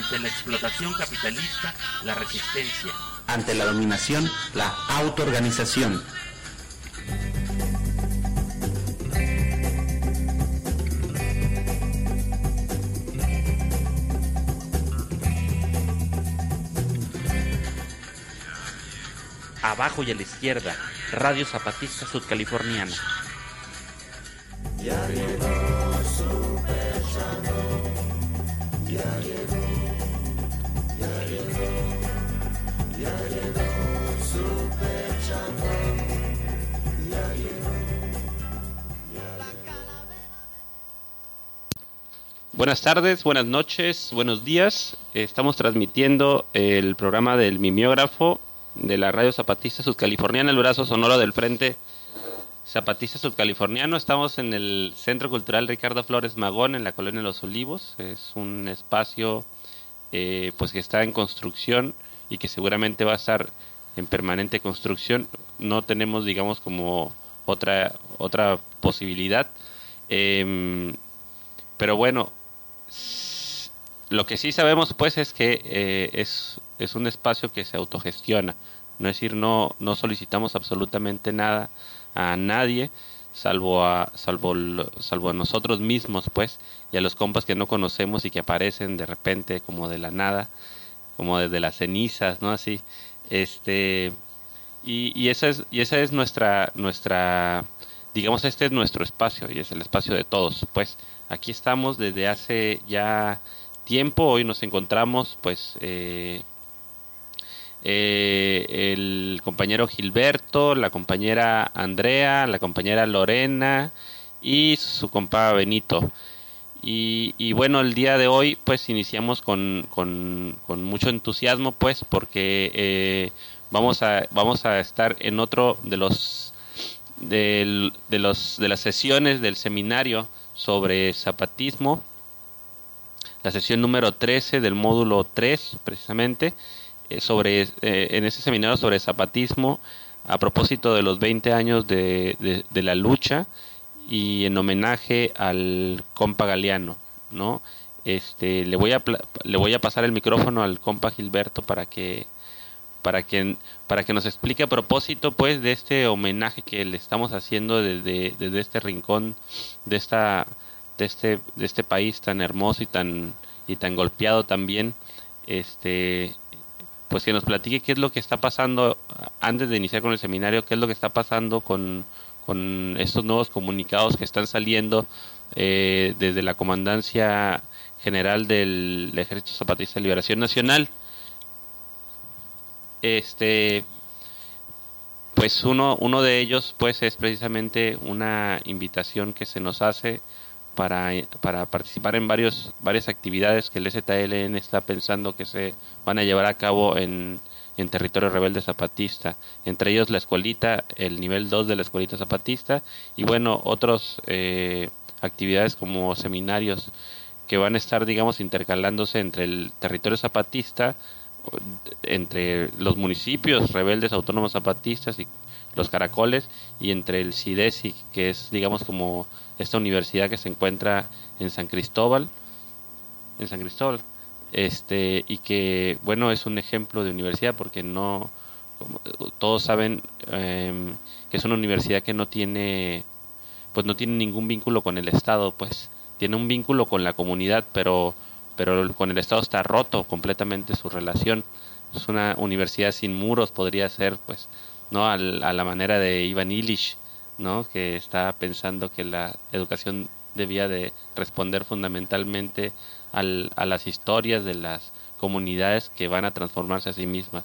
Ante la explotación capitalista, la resistencia. Ante la dominación, la autoorganización. Abajo y a la izquierda, Radio Zapatista Sudcaliforniana. Ya llegó Super Chavo, ya llegó Super Chavo, ya llegó. Buenas tardes, buenas noches, buenos días. Estamos transmitiendo el programa del mimeógrafo de la Radio Zapatista Sudcaliforniana, el brazo sonoro del Frente Zapatista Sudcaliforniano. Estamos en el Centro Cultural Ricardo Flores Magón, en la Colonia Los Olivos. Es un espacio pues que está en construcción y que seguramente va a estar en permanente construcción. No tenemos, digamos, como otra posibilidad. Pero bueno, lo que sí sabemos pues es que es un espacio que se autogestiona. No es decir, no solicitamos absolutamente nada a nadie, salvo a nosotros mismos, pues, y a los compas que no conocemos y que aparecen de repente como de la nada, como desde las cenizas, ¿no? Así, y esa es nuestra, digamos, este es nuestro espacio y es el espacio de todos, pues. Aquí estamos desde hace ya tiempo. Hoy nos encontramos, pues, el compañero Gilberto, la compañera Andrea, la compañera Lorena y su compa Benito. Y bueno, el día de hoy pues iniciamos con mucho entusiasmo, pues, porque vamos a estar en otro de las sesiones del seminario sobre zapatismo, la sesión número 13 del módulo 3 precisamente. En ese seminario sobre zapatismo, a propósito de los 20 años de la lucha y en homenaje al compa Galeano, ¿no? Le voy a pasar el micrófono al compa Gilberto para que nos explique a propósito, pues, de este homenaje que le estamos haciendo desde este rincón de este país tan hermoso y tan golpeado también. Pues que nos platique qué es lo que está pasando antes de iniciar con el seminario, qué es lo que está pasando con estos nuevos comunicados que están saliendo desde la Comandancia General del Ejército Zapatista de Liberación Nacional. Pues uno de ellos pues es precisamente una invitación que se nos hace para participar en varias actividades que el EZLN está pensando que se van a llevar a cabo en territorio rebelde zapatista, entre ellos la escuelita, el nivel 2 de la escuelita zapatista, y bueno, otras actividades como seminarios que van a estar, digamos, intercalándose entre el territorio zapatista, entre los municipios rebeldes autónomos zapatistas y los caracoles, y entre el CIDESI, que es, digamos, como esta universidad que se encuentra en San Cristóbal, y que, bueno, es un ejemplo de universidad porque no, como todos saben, que es una universidad que no tiene ningún vínculo con el Estado, pues tiene un vínculo con la comunidad, pero con el Estado está roto completamente su relación. Es una universidad sin muros, podría ser, pues, no a la manera de Ivan Illich, ¿no? Que está pensando que la educación debía de responder fundamentalmente a las historias de las comunidades que van a transformarse a sí mismas.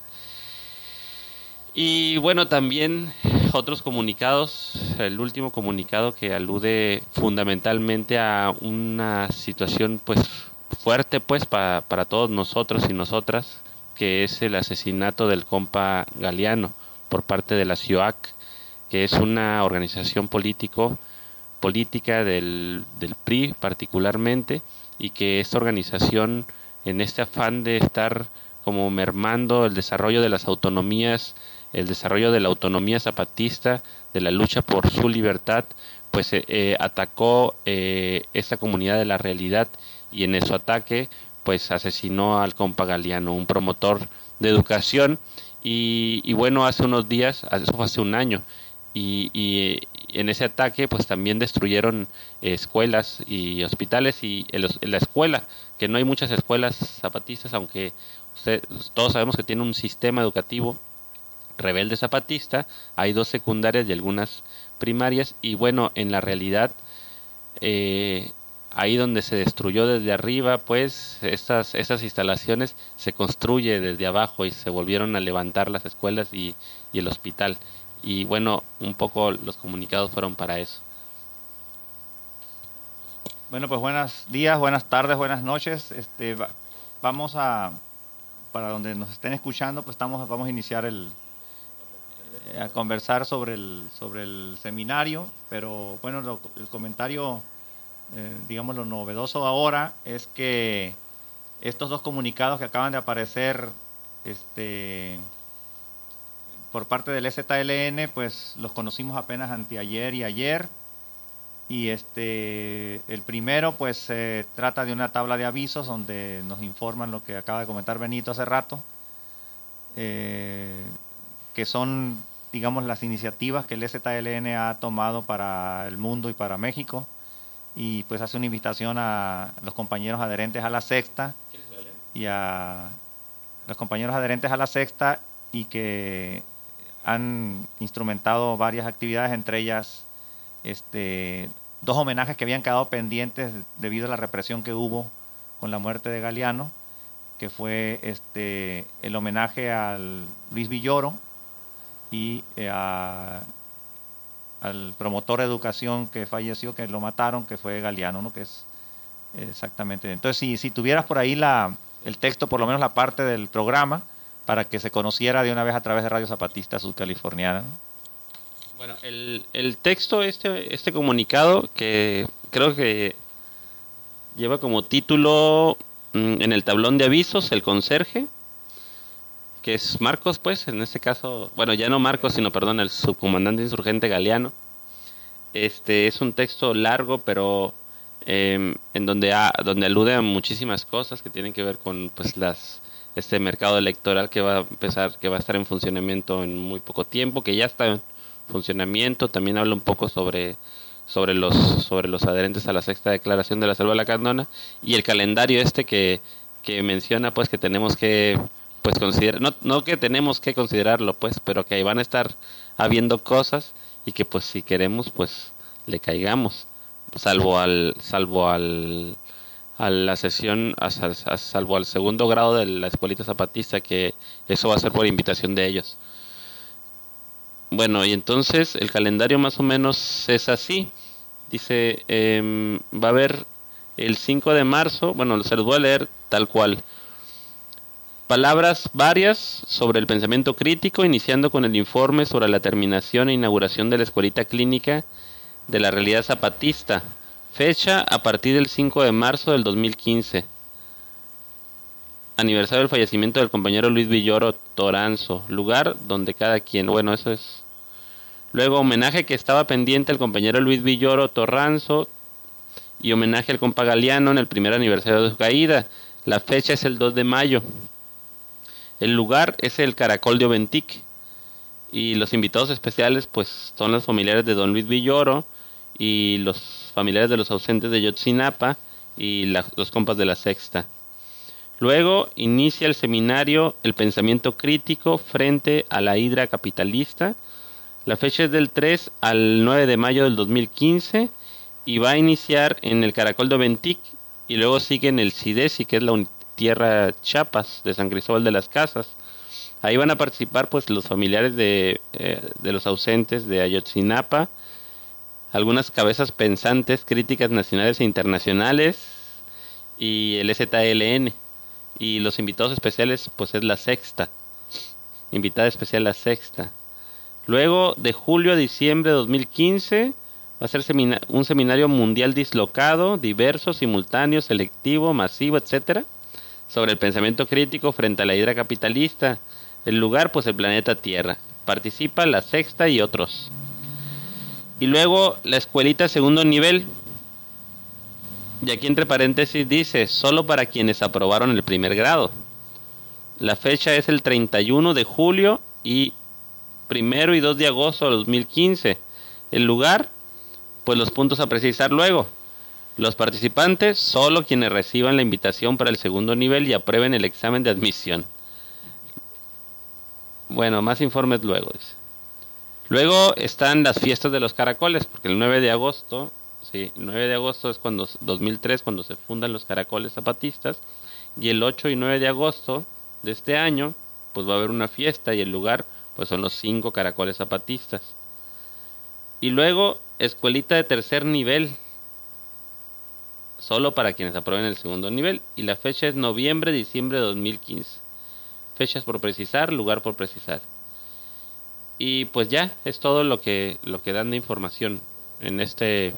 Y bueno, también otros comunicados, el último comunicado que alude fundamentalmente a una situación pues fuerte pues para todos nosotros y nosotras, que es el asesinato del compa Galeano por parte de la CIOAC, que es una organización política del PRI particularmente, y que esta organización, en este afán de estar como mermando el desarrollo de las autonomías, el desarrollo de la autonomía zapatista, de la lucha por su libertad, pues atacó esta comunidad de la realidad, y en su ataque pues asesinó al compa Galeano, un promotor de educación. Y bueno, hace unos días, eso fue hace un año, y en ese ataque pues también destruyeron escuelas y hospitales, y la escuela, que no hay muchas escuelas zapatistas, aunque todos sabemos que tiene un sistema educativo rebelde zapatista, hay 2 secundarias y algunas primarias, y bueno, en la realidad, ahí donde se destruyó desde arriba, pues estas instalaciones se construye desde abajo y se volvieron a levantar las escuelas y el hospital. Y bueno, un poco los comunicados fueron para eso. Bueno, pues buenos días, buenas tardes, buenas noches. Vamos para donde nos estén escuchando, pues vamos a iniciar a conversar sobre el seminario, pero bueno, el comentario, digamos, lo novedoso ahora es que estos 2 comunicados que acaban de aparecer por parte del EZLN, pues los conocimos apenas anteayer y ayer. Y el primero, pues se trata de una tabla de avisos donde nos informan lo que acaba de comentar Benito hace rato, que son, digamos, las iniciativas que el EZLN ha tomado para el mundo y para México, y pues hace una invitación a los compañeros adherentes a la Sexta y a los compañeros adherentes a la Sexta, y que han instrumentado varias actividades, entre ellas 2 homenajes que habían quedado pendientes debido a la represión que hubo con la muerte de Galeano, que fue el homenaje al Luis Villoro y al promotor de educación que falleció, que lo mataron, que fue Galeano, ¿no? Que es exactamente. Entonces, si tuvieras por ahí el texto, por lo menos la parte del programa, para que se conociera de una vez a través de Radio Zapatista Sudcaliforniana, ¿no? Bueno, el texto, este comunicado, que creo que lleva como título en el tablón de avisos, el conserje, que es Marcos, pues, en este caso, bueno, ya no Marcos, sino, perdón, el subcomandante insurgente Galeano. Es un texto largo, pero en donde alude a muchísimas cosas que tienen que ver con, pues, este mercado electoral que va a estar en funcionamiento en muy poco tiempo, que ya está en funcionamiento. También habla un poco sobre los adherentes a la Sexta Declaración de la Selva Lacandona, y el calendario que menciona, pues, que tenemos que, pues, considerar, no que tenemos que considerarlo, pues, pero que ahí van a estar habiendo cosas, y que, pues, si queremos, pues, le caigamos, salvo a la sesión, salvo al segundo grado de la escuelita zapatista, que eso va a ser por invitación de ellos. Bueno, y entonces el calendario más o menos es así. Dice, va a haber el 5 de marzo, bueno, se los voy a leer tal cual. Palabras varias sobre el pensamiento crítico, iniciando con el informe sobre la terminación e inauguración de la escuelita clínica de la realidad zapatista. Fecha a partir del 5 de marzo del 2015. Aniversario del fallecimiento del compañero Luis Villoro Toranzo. Lugar donde cada quien... Bueno, eso es... Luego, homenaje que estaba pendiente al compañero Luis Villoro Toranzo, y homenaje al compa Galeano en el primer aniversario de su caída. La fecha es el 2 de mayo. El lugar es el Caracol de Oventic. Y los invitados especiales, pues, son los familiares de don Luis Villoro y los familiares de los ausentes de Yotzinapa y los compas de la Sexta. Luego inicia el seminario El Pensamiento Crítico frente a la hidra capitalista. La fecha es del 3 al 9 de mayo del 2015 y va a iniciar en el Caracol de Oventic, y luego sigue en el CIDESI, que es la Tierra Chiapas de San Cristóbal de las Casas. Ahí van a participar, pues, los familiares de los ausentes de Ayotzinapa, algunas cabezas pensantes, críticas nacionales e internacionales, y el EZLN. Y los invitados especiales, pues, es la Sexta. Invitada especial la Sexta. Luego, de julio a diciembre de 2015, va a ser un seminario mundial dislocado, diverso, simultáneo, selectivo, masivo, etcétera, sobre el pensamiento crítico frente a la hidra capitalista. El lugar, pues, el planeta Tierra. Participa la Sexta y otros. Y luego la escuelita segundo nivel. Y aquí entre paréntesis dice, solo para quienes aprobaron el primer grado. La fecha es el 31 de julio y 1 y 2 de agosto de 2015. El lugar, pues los puntos a precisar luego. Los participantes, solo quienes reciban la invitación para el segundo nivel y aprueben el examen de admisión. Bueno, más informes luego, dice. Luego están las fiestas de los caracoles, porque el 9 de agosto, sí, el 9 de agosto es cuando 2003, cuando se fundan los caracoles zapatistas, y el 8 y 9 de agosto de este año, pues va a haber una fiesta y el lugar, pues son los 5 caracoles zapatistas. Y luego, escuelita de tercer nivel, solo para quienes aprueben el segundo nivel, y la fecha es noviembre-diciembre de 2015. Fechas por precisar, lugar por precisar. Y pues ya, es todo lo que dan de información en este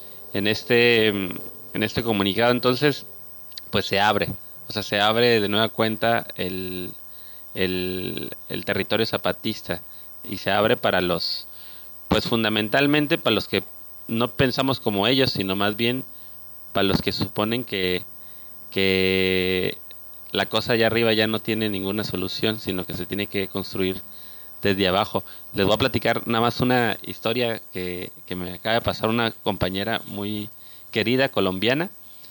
comunicado. Entonces, pues se abre. O sea, se abre de nueva cuenta el territorio zapatista. Y se abre para los, pues fundamentalmente para los que no pensamos como ellos, sino más bien para los que suponen que la cosa allá arriba ya no tiene ninguna solución, sino que se tiene que construir desde abajo. Les voy a platicar nada más una historia que me acaba de pasar una compañera muy querida colombiana.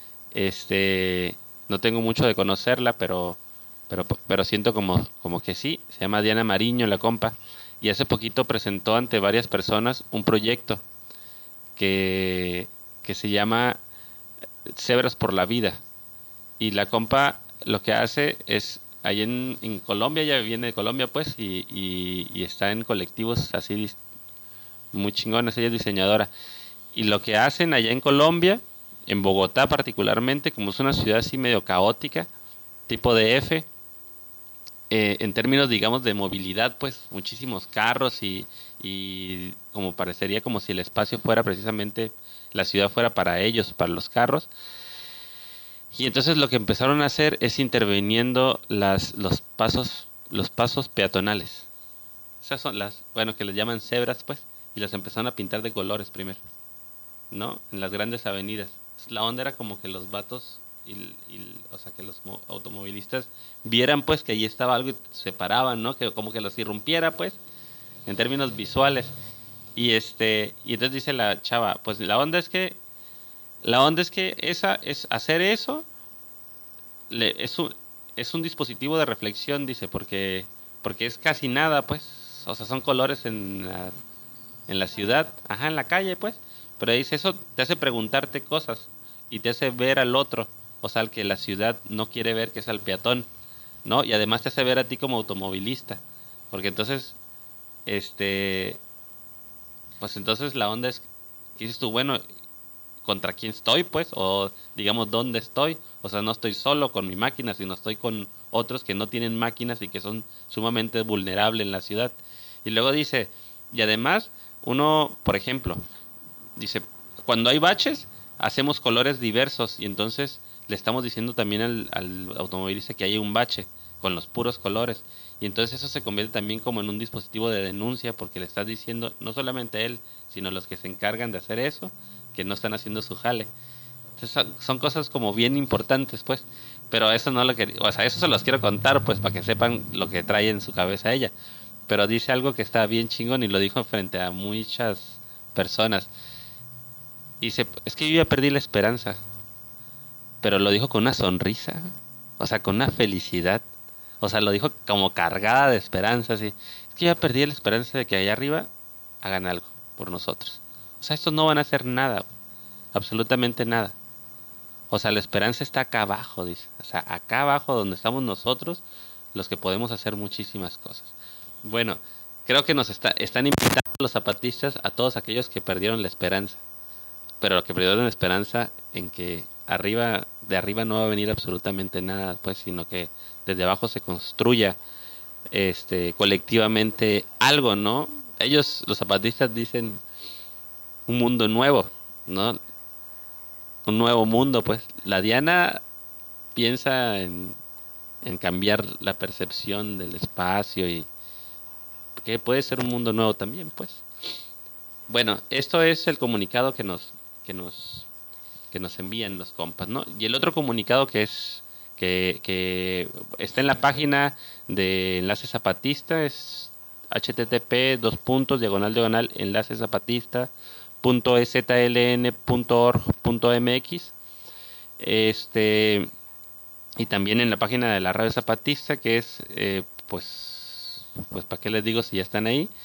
No tengo mucho de conocerla, pero siento como que sí. Se llama Diana Mariño, la compa, y hace poquito presentó ante varias personas un proyecto que se llama Cebras por la Vida. Y la compa lo que hace es, ahí en Colombia, ella viene de Colombia pues, y está en colectivos así muy chingones, ella es diseñadora. Y lo que hacen allá en Colombia, en Bogotá particularmente, como es una ciudad así medio caótica, tipo DF, en términos digamos de movilidad, pues muchísimos carros y como parecería como si el espacio fuera precisamente, la ciudad fuera para ellos, para los carros. Y entonces lo que empezaron a hacer es interviniendo los pasos peatonales. Esas son bueno, que les llaman cebras, pues, y las empezaron a pintar de colores primero, ¿no? En las grandes avenidas. La onda era como que los vatos, o sea, que los automovilistas vieran, pues, que allí estaba algo y se paraban, ¿no? Que como que los irrumpiera, pues, en términos visuales. Y entonces dice la chava, pues, la onda es que hacer eso es un dispositivo de reflexión, dice, porque es casi nada, pues, o sea, son colores en la ciudad, ajá, en la calle, pues, pero dice, eso te hace preguntarte cosas y te hace ver al otro, o sea, al que la ciudad no quiere ver, que es al peatón, ¿no? Y además te hace ver a ti como automovilista, porque entonces, pues entonces la onda es, dices tú, bueno, contra quién estoy, pues, o digamos dónde estoy, o sea, no estoy solo con mi máquina, sino estoy con otros que no tienen máquinas y que son sumamente vulnerables en la ciudad. Y luego dice, y además, uno, por ejemplo, dice, cuando hay baches, hacemos colores diversos y entonces le estamos diciendo también al automovilista que hay un bache con los puros colores. Y entonces eso se convierte también como en un dispositivo de denuncia porque le estás diciendo, no solamente a él, sino a los que se encargan de hacer eso, que no están haciendo su jale. Entonces son cosas como bien importantes, pues. Pero eso no lo que, o sea, eso se los quiero contar, pues, para que sepan lo que trae en su cabeza ella. Pero dice algo que está bien chingón y lo dijo frente a muchas personas. Dice, es que yo ya perdí la esperanza. Pero lo dijo con una sonrisa, o sea, con una felicidad. O sea, lo dijo como cargada de esperanza, así. Es que ya perdí la esperanza de que allá arriba hagan algo por nosotros. O sea, estos no van a hacer nada, absolutamente nada. O sea, la esperanza está acá abajo, dice. O sea, acá abajo donde estamos nosotros, los que podemos hacer muchísimas cosas. Bueno, creo que nos están invitando los zapatistas a todos aquellos que perdieron la esperanza. Pero que perdieron la esperanza en que de arriba no va a venir absolutamente nada, pues, sino que desde abajo se construya colectivamente algo, ¿no? Ellos, los zapatistas, dicen un mundo nuevo, ¿no? Un nuevo mundo, pues. La Diana piensa en cambiar la percepción del espacio y que puede ser un mundo nuevo también, pues. Bueno, esto es el comunicado que nos nos envían los compas, ¿no? Y el otro comunicado que está en la página de Enlace Zapatista es http://enlacezapatista.ezln.org.mx. Y también en la página de la Radio Zapatista, que es, pues para qué les digo si ya están ahí.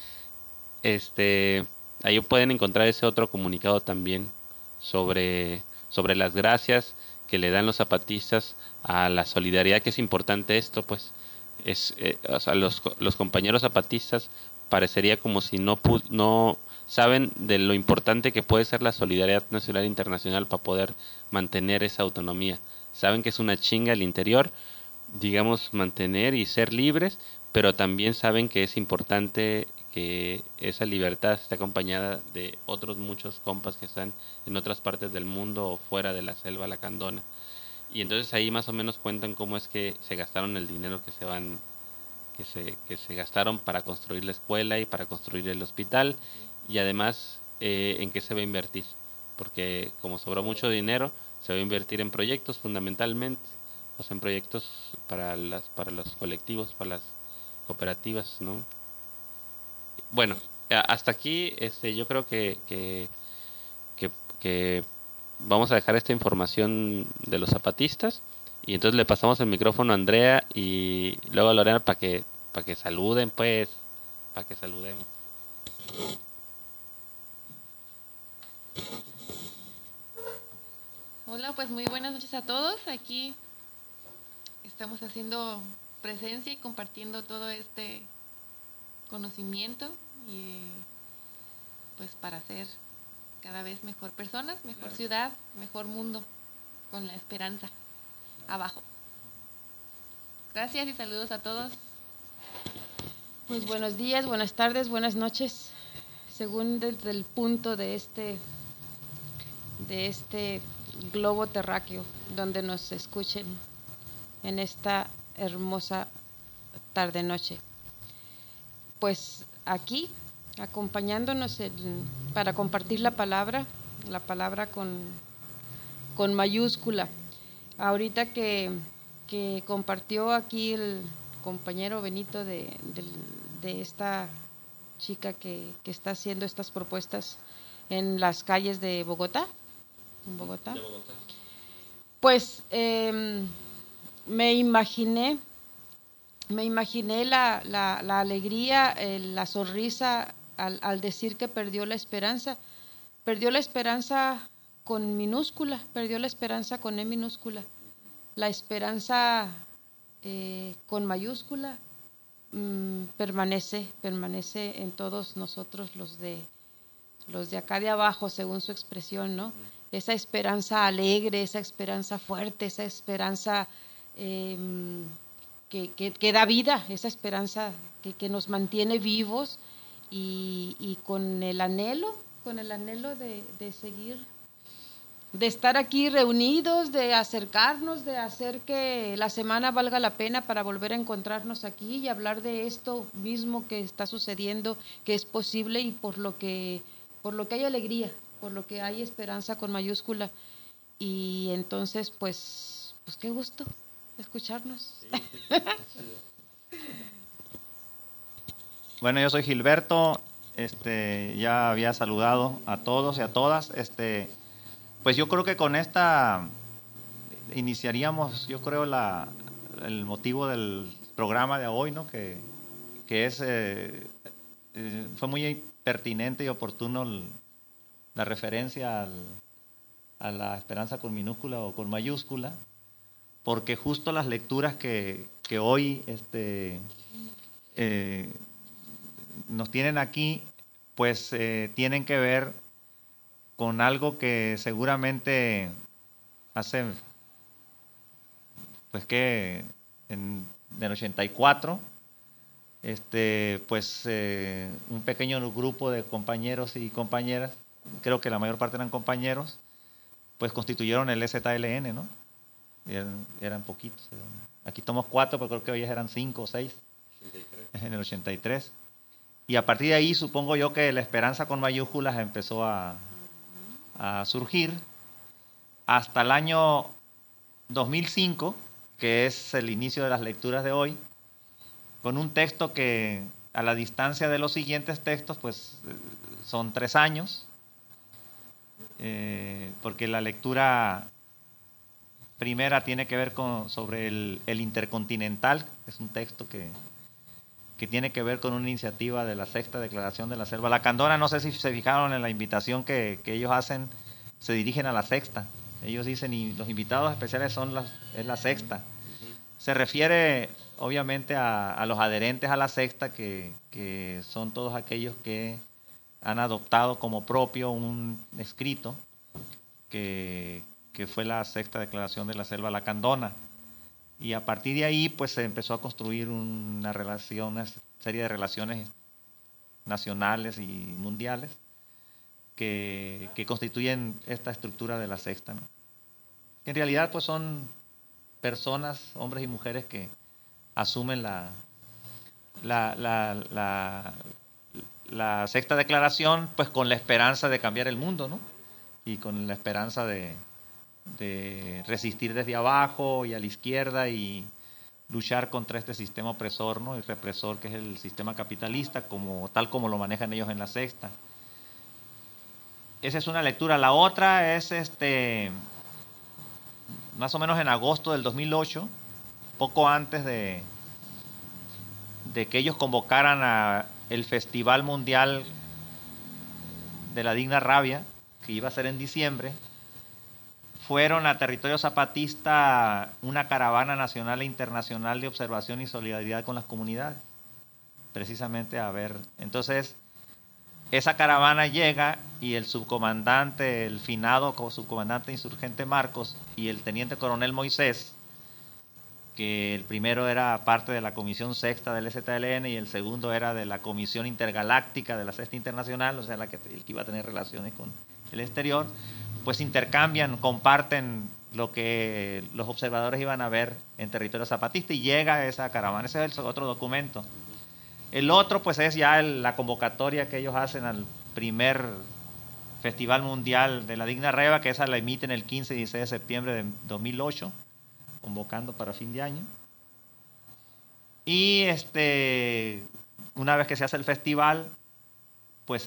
Ahí pueden encontrar ese otro comunicado también sobre las gracias que le dan los zapatistas a la solidaridad, que es importante esto, pues. O sea, los compañeros zapatistas parecería como si no saben de lo importante que puede ser la solidaridad nacional e internacional para poder mantener esa autonomía. Saben que es una chinga al interior, digamos, mantener y ser libres, pero también saben que es importante que esa libertad esté acompañada de otros muchos compas que están en otras partes del mundo o fuera de la selva lacandona. Y entonces ahí más o menos cuentan cómo es que se gastaron el dinero que se gastaron para construir la escuela y para construir el hospital, y además en qué se va a invertir, porque como sobró mucho dinero, se va a invertir en proyectos fundamentalmente, o sea, en proyectos para los colectivos, para las cooperativas, ¿no? Bueno, hasta aquí yo creo que vamos a dejar esta información de los zapatistas, y entonces le pasamos el micrófono a Andrea y luego a Lorena para que saluden, pues, para que saludemos. Hola, pues muy buenas noches a todos. Aquí estamos haciendo presencia y compartiendo todo este conocimiento y pues para ser cada vez mejor personas, mejor ciudad, mejor mundo, con la esperanza abajo. Gracias y saludos a todos. Pues buenos días, buenas tardes, buenas noches, según desde el punto de este globo terráqueo donde nos escuchen en esta hermosa tarde-noche. Pues aquí, acompañándonos para compartir la palabra con mayúscula. Ahorita que compartió aquí el compañero Benito de esta chica que está haciendo estas propuestas en las calles de Bogotá, pues me imaginé la alegría, la sonrisa al decir que perdió la esperanza con minúscula, perdió la esperanza con E minúscula, la esperanza con mayúscula permanece en todos nosotros los de acá de abajo, según su expresión, ¿no? Esa esperanza alegre, esa esperanza fuerte, esa esperanza que da vida, esa esperanza que nos mantiene vivos y con el anhelo de seguir, de estar aquí reunidos, de acercarnos, de hacer que la semana valga la pena para volver a encontrarnos aquí y hablar de esto mismo que está sucediendo, que es posible y por lo que hay alegría, por lo que hay esperanza con mayúscula. Y entonces, pues qué gusto escucharnos. Bueno, yo soy Gilberto, ya había saludado a todos y a todas, pues yo creo que con esta iniciaríamos, yo creo, el motivo del programa de hoy, ¿no? Que es, fue muy pertinente y oportuno la referencia a la esperanza con minúscula o con mayúscula, porque justo las lecturas que hoy nos tienen aquí, pues tienen que ver con algo que seguramente hace, pues que del 84, pues un pequeño grupo de compañeros y compañeras, creo que la mayor parte eran compañeros, pues constituyeron el EZLN, ¿no? Eran poquitos. Aquí tomamos 4, pero creo que hoy eran 5 o 6 en el 83. Y a partir de ahí supongo yo que la esperanza con mayúsculas empezó a surgir, hasta el año 2005, que es el inicio de las lecturas de hoy, con un texto que a la distancia de los siguientes textos, pues son 3 años, porque la lectura primera tiene que ver sobre el intercontinental, que es un texto que tiene que ver con una iniciativa de la Sexta Declaración de la Selva Lacandona. No sé si se fijaron en la invitación que ellos hacen, se dirigen a la Sexta. Ellos dicen, y los invitados especiales es la Sexta. Se refiere obviamente a los adherentes a la Sexta, que son todos aquellos que han adoptado como propio un escrito que fue la Sexta Declaración de la Selva Lacandona. Y a partir de ahí pues se empezó a construir una serie de relaciones nacionales y mundiales que constituyen esta estructura de la Sexta, ¿no? En realidad pues son personas, hombres y mujeres, que asumen la Sexta Declaración pues con la esperanza de cambiar el mundo, ¿no? Y con la esperanza de resistir desde abajo y a la izquierda y luchar contra este sistema opresor, ¿no? Y represor, que es el sistema capitalista, tal como lo manejan ellos en la Sexta. Esa es una lectura. La otra es más o menos en agosto del 2008, poco antes de que ellos convocaran a el Festival Mundial de la Digna Rabia, que iba a ser en diciembre. Fueron a territorio zapatista una caravana nacional e internacional de observación y solidaridad con las comunidades, precisamente a ver. Entonces, esa caravana llega y el subcomandante, el finado subcomandante insurgente Marcos, y el teniente coronel Moisés, que el primero era parte de la Comisión Sexta del ZLN y el segundo era de la Comisión Intergaláctica de la Sexta Internacional, o sea, el que iba a tener relaciones con el exterior, pues intercambian, comparten lo que los observadores iban a ver en territorio zapatista, y llega esa caravana. Ese es el otro documento. El otro pues es ya la convocatoria que ellos hacen al primer Festival Mundial de la Digna Rabia, que esa la emiten el 15 y 16 de septiembre de 2008, convocando para fin de año. Y una vez que se hace el festival, pues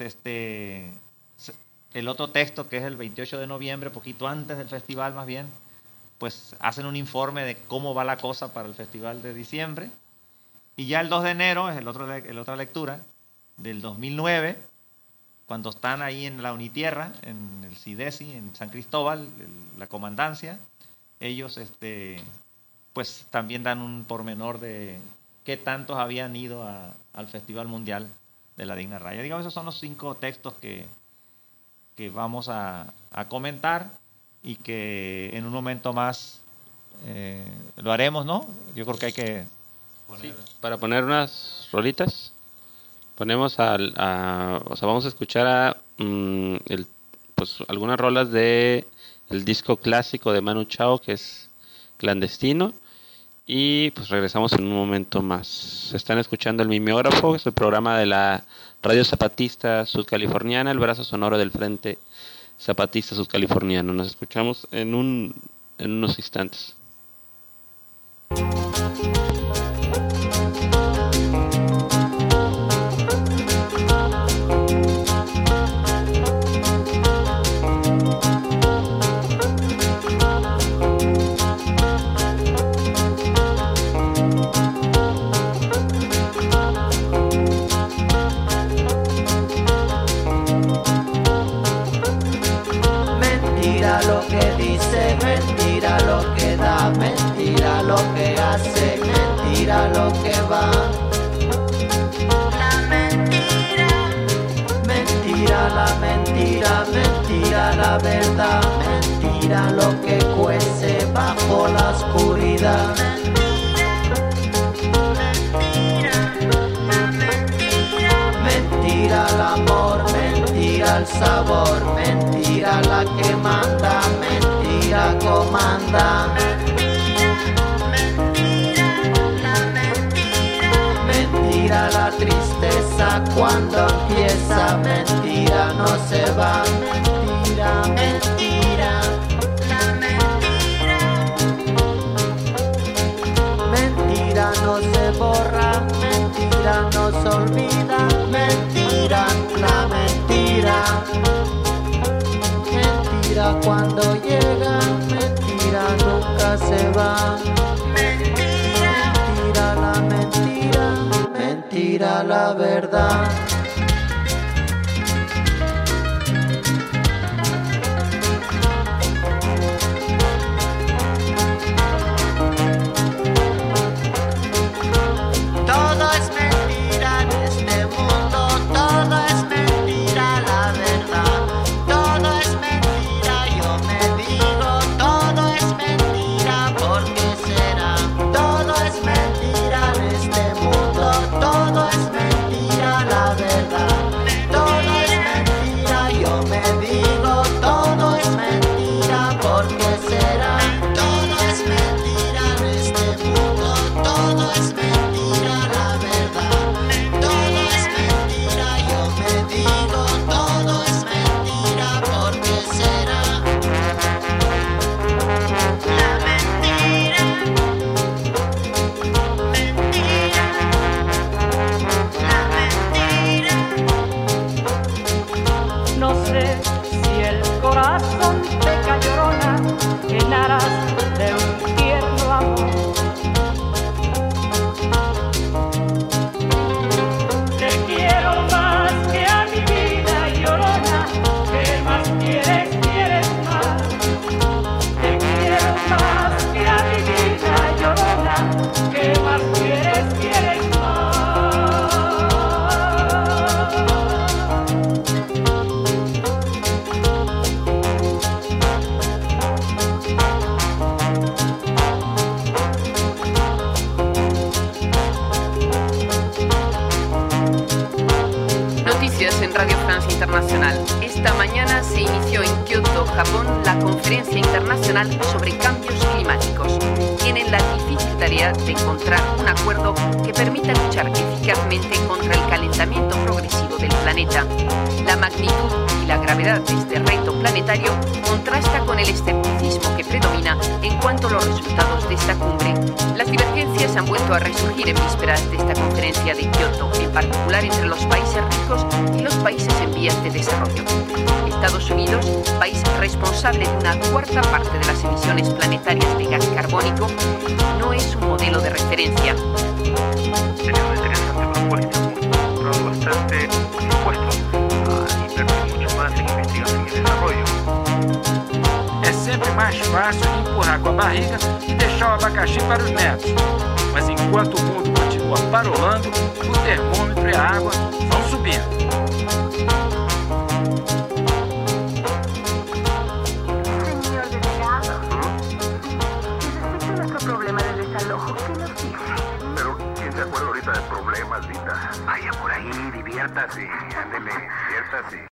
el otro texto, que es el 28 de noviembre, poquito antes del festival más bien, pues hacen un informe de cómo va la cosa para el festival de diciembre. Y ya el 2 de enero es la otra lectura del 2009, cuando están ahí en la Unitierra, en el CIDESI, en San Cristóbal, la comandancia. Ellos pues también dan un pormenor de qué tantos habían ido al Festival Mundial de la Digna Rabia. Digamos, esos son los 5 textos que vamos a comentar, y que en un momento más lo haremos, ¿no? Yo creo que hay que Sí, para poner unas rolitas, ponemos vamos a escuchar pues algunas rolas de el disco clásico de Manu Chao, que es Clandestino, y pues regresamos en un momento más. Están escuchando El Mimeógrafo, es el programa de la Radio Zapatista Sudcaliforniana, el brazo sonoro del Frente Zapatista Sudcaliforniano. Nos escuchamos en unos instantes. Mentira lo que da, mentira lo que hace, mentira lo que va. La mentira, mentira la mentira, mentira la verdad, mentira lo que cuece bajo la oscuridad. Mentira el amor, mentira el sabor, mentira la que manda, mentira comanda. Mentira la tristeza cuando empieza, mentira no se va, mentira, mentira. mentira nos olvida. Mentira, la mentira. Mentira cuando llega, mentira nunca se va. Mentira, mentira la mentira, mentira la verdad. Todo es mentira en este mundo, todo es mentira la verdad. Todo es mentira, yo me digo, todo es mentira, ¿por qué será? Todo es mentira en este mundo, todo es mentira la verdad. Todo es mentira, yo me digo, todo es mentira, ¿por qué será? Todo es mentira en este mundo, todo es mentira la verdad. Todo es mentira, yo me digo, todo es mentira, ¿por qué será? La mentira, mentira, la mentira. No sé si el corazón te cayó, llenarás de un tierno amor. Te quiero más que a mi vida, Llorona. ¿Qué más quieres? ¿Quieres más? Te quiero más que a mi vida, Llorona. ¿Qué más quieres? ¿Quieres más? Noticias en Radio Francia Internacional. Esta mañana se inició en Kioto, Japón, la Conferencia Internacional sobre Cambios Climáticos. Tienen la difícil tarea de encontrar un acuerdo que permita luchar eficazmente contra el calentamiento progresivo del planeta. La magnitud y la gravedad de este reto planetario contrasta con el escepticismo que predomina en cuanto a los resultados de esta cumbre. Las divergencias han vuelto a resurgir en vísperas de esta conferencia de Kioto, en particular entre los países ricos y los países en vías de desarrollo. Estados Unidos, país responsable de una cuarta parte de las emisiones planetarias de gas carbónico, no es un modelo de referencia. Sería una interesante propuesta, hemos comprado bastante impuestos a invertir mucho más en investigación y desarrollo. É sempre mais fácil empurrar com a barriga e deixar o abacaxi para os netos. Mas enquanto o mundo continua parolando, o termômetro e a água vão subindo. Señor delegado, ¿existe nuestro problema de desalojo? ¿Qué nos dice? Pero, ¿quién se acuerda ahorita del problema, Lita? Vaya por ahí, diviértase, ándele, diviértase.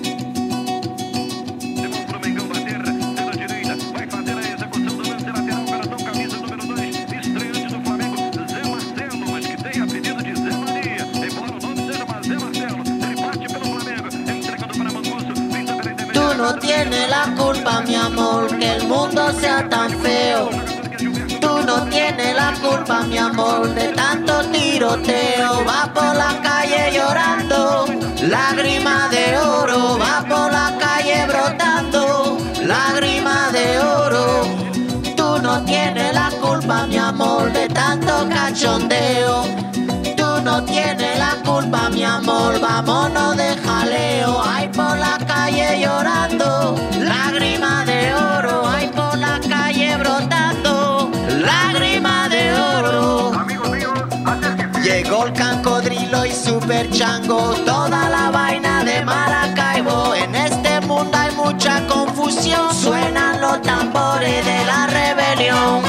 Tú no tienes la culpa, mi amor, que el mundo sea tan feo. Tú no tienes la culpa, mi amor, de tanto tiroteo. Va por la calle llorando, lágrima de oro. Va por la calle brotando, lágrima de oro. Tú no tienes la culpa, mi amor, de tanto cachondeo. Tú no tienes la culpa, mi amor, vámonos de jaleo. Ay, por la calle llorando, lágrima de oro. Ay, por la calle brotando, lágrima de oro. Llegó el cancodrilo y super chango, toda la vaina de Maracaibo. En este mundo hay mucha confusión, suenan los tambores de la rebelión.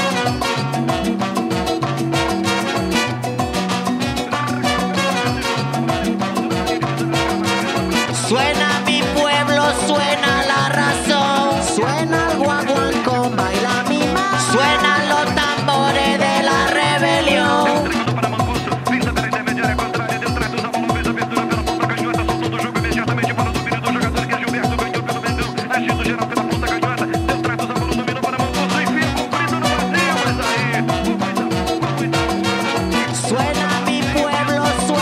Suena mi pueblo, suena la razón. Suena el guaguancó, baila mi mamá. Suenan los tambores de la rebelión. Suena mi pueblo, suena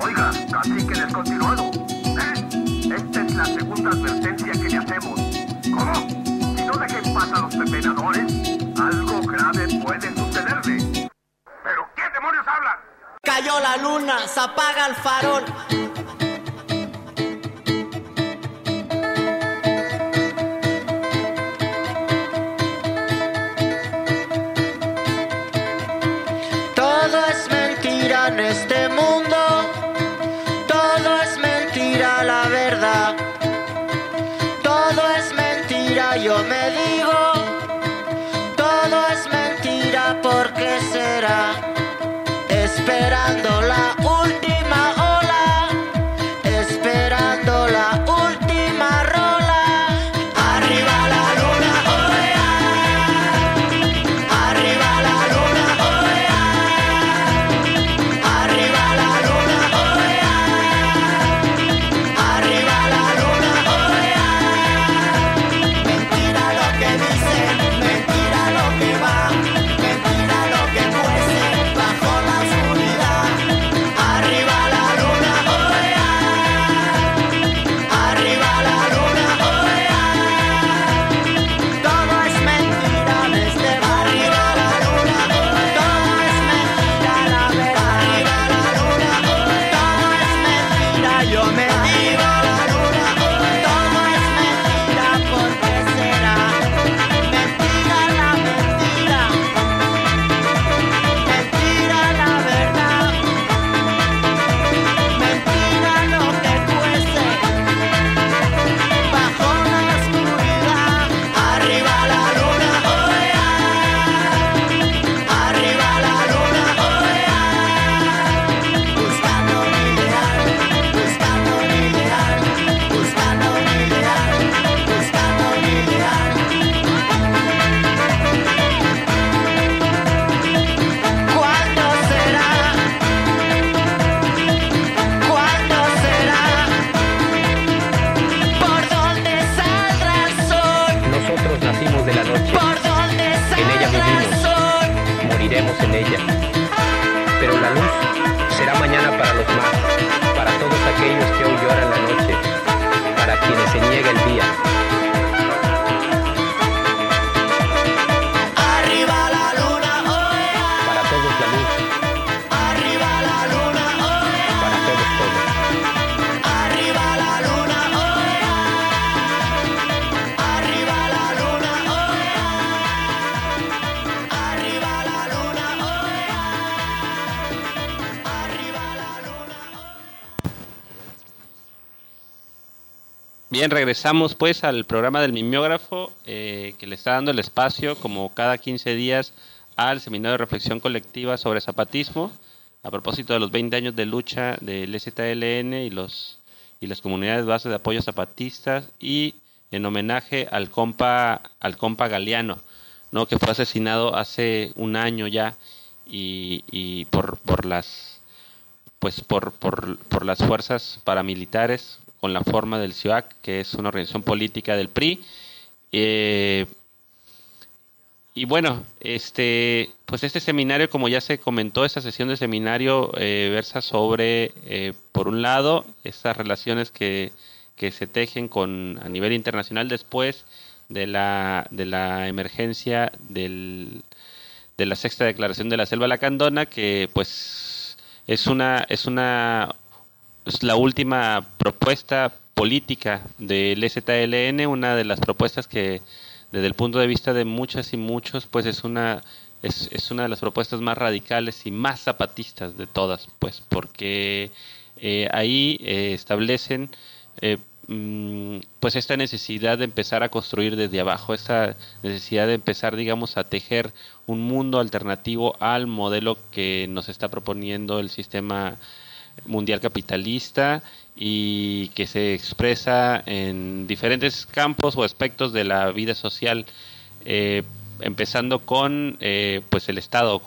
Oiga, cacique descontinuado. Esta es la segunda advertencia que le hacemos. ¿Cómo? Si no dejen pasar a los pepenadores, algo grave puede sucederle. ¿Pero qué demonios hablan? Cayó la luna, se apaga el farol. Todo es mentira en este mundo, todo es mentira la verdad. Todo es mentira, yo me digo, todo es mentira, ¿por qué será? Esperando la última ola, esperando la última rola. Arriba la luna, oea. Arriba la luna, oea. Arriba la luna, oea. Arriba la luna, oea. Mentira lo que dicen, mentira lo que va, mentira lo que cuece bajo la oscuridad. Arriba la luna, oea. Arriba la luna, oea. Todo es mentira desde arriba la luna, todo es mentira la verdad. Arriba la luna, todo es mentira, yo me digo la luna, todo es mentira, ¿por qué será? Mentira la mentira, mentira la verdad, mentira lo que cuece bajo la oscuridad. Arriba la luna, oea. Arriba la luna, oea. Buscando mi ideal, buscando mi ideal, buscando mi ideal, buscando mi ideal. ¿Cuándo será? ¿Cuándo será? ¿Por dónde saldrá el sol? Nosotros nacimos de la noche, ¿Por dónde en ella saldrá el vivimos, sol? moriremos en ella. Pero la luz será mañana para los más, para todos aquellos que hoy lloran la noche, para quienes se niega el día. Arriba la luna, oea. Para todos la luz, Arriba la luna, oea. para todos todos. Arriba la luna, oea. Arriba la luna, oea. Arriba la luna, oea. Arriba la luna. Bien, regresamos pues al programa del mimeógrafo que le está dando el espacio como cada 15 días al seminario de reflexión colectiva sobre zapatismo a propósito de los 20 años de lucha del ZLN y las comunidades base de apoyo zapatistas y en homenaje al compa Galeano, ¿no? Que fue asesinado hace un año ya y por las fuerzas paramilitares con la forma del CIOAC, que es una organización política del PRI. Y bueno, pues este seminario, como ya se comentó, esta sesión de seminario versa sobre, por un lado, estas relaciones que se tejen a nivel internacional después de la emergencia de la sexta declaración de la Selva Lacandona, que pues es la última propuesta política del ZLN, una de las propuestas que desde el punto de vista de muchas y muchos pues es una de las propuestas más radicales y más zapatistas de todas, pues porque ahí establecen pues esta necesidad de empezar a construir desde abajo, esta necesidad de empezar, digamos, a tejer un mundo alternativo al modelo que nos está proponiendo el sistema mundial capitalista y que se expresa en diferentes campos o aspectos de la vida social, empezando con pues el Estado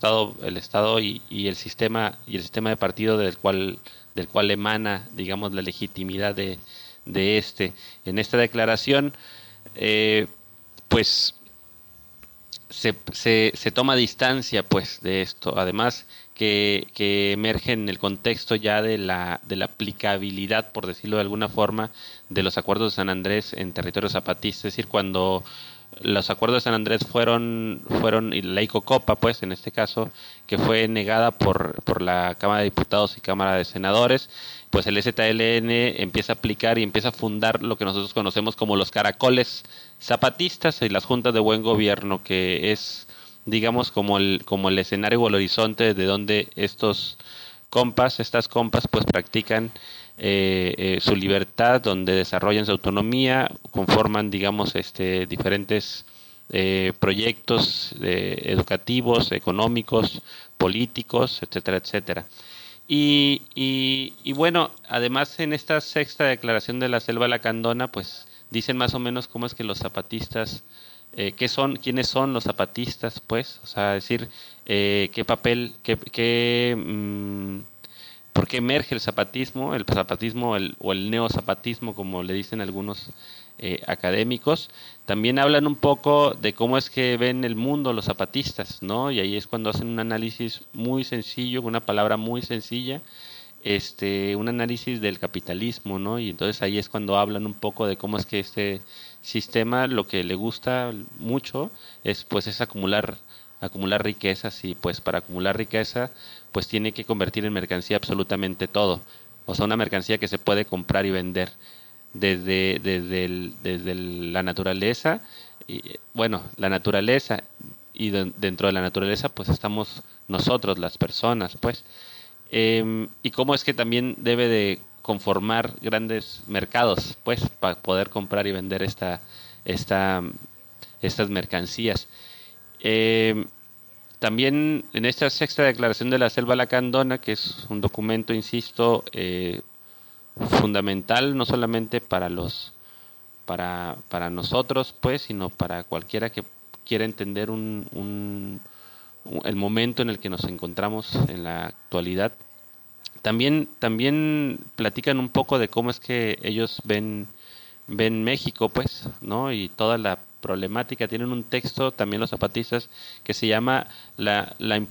y el sistema de partido del cual emana, digamos, la legitimidad de en esta declaración pues se toma distancia pues de esto, además que emerge en el contexto ya de la aplicabilidad, por decirlo de alguna forma, de los acuerdos de San Andrés en territorio zapatista. Es decir, cuando los acuerdos de San Andrés fueron y la ICOCOPA, pues, en este caso, que fue negada por la Cámara de Diputados y Cámara de Senadores, pues el ZLN empieza a aplicar y empieza a fundar lo que nosotros conocemos como los caracoles zapatistas y las juntas de buen gobierno, que es, digamos, como el escenario o el horizonte de donde estas compas, pues practican su libertad, donde desarrollan su autonomía, conforman, digamos, diferentes proyectos educativos, económicos, políticos, etcétera, etcétera. Y bueno, además en esta sexta declaración de la Selva Lacandona, pues dicen más o menos cómo es que los zapatistas, quiénes son los zapatistas, pues, o sea, decir, qué papel, por qué emerge el zapatismo o el neozapatismo, como le dicen algunos académicos. También hablan un poco de cómo es que ven el mundo los zapatistas, ¿no? Y ahí es cuando hacen un análisis muy sencillo, una palabra muy sencilla, un análisis del capitalismo, ¿no? Y entonces ahí es cuando hablan un poco de cómo es que este sistema, lo que le gusta mucho es acumular riquezas, y pues para acumular riqueza pues tiene que convertir en mercancía absolutamente todo, o sea, una mercancía que se puede comprar y vender desde la naturaleza, y bueno, la naturaleza, y dentro de la naturaleza pues estamos nosotros, las personas, pues, y cómo es que también debe de conformar grandes mercados, pues, para poder comprar y vender estas mercancías. También en esta sexta declaración de la Selva Lacandona, que es un documento, insisto, fundamental no solamente para nosotros, pues, sino para cualquiera que quiera entender el momento en el que nos encontramos en la actualidad. También platican un poco de cómo es que ellos ven México, pues, ¿no? Y toda la problemática. Tienen un texto también los zapatistas que se llama la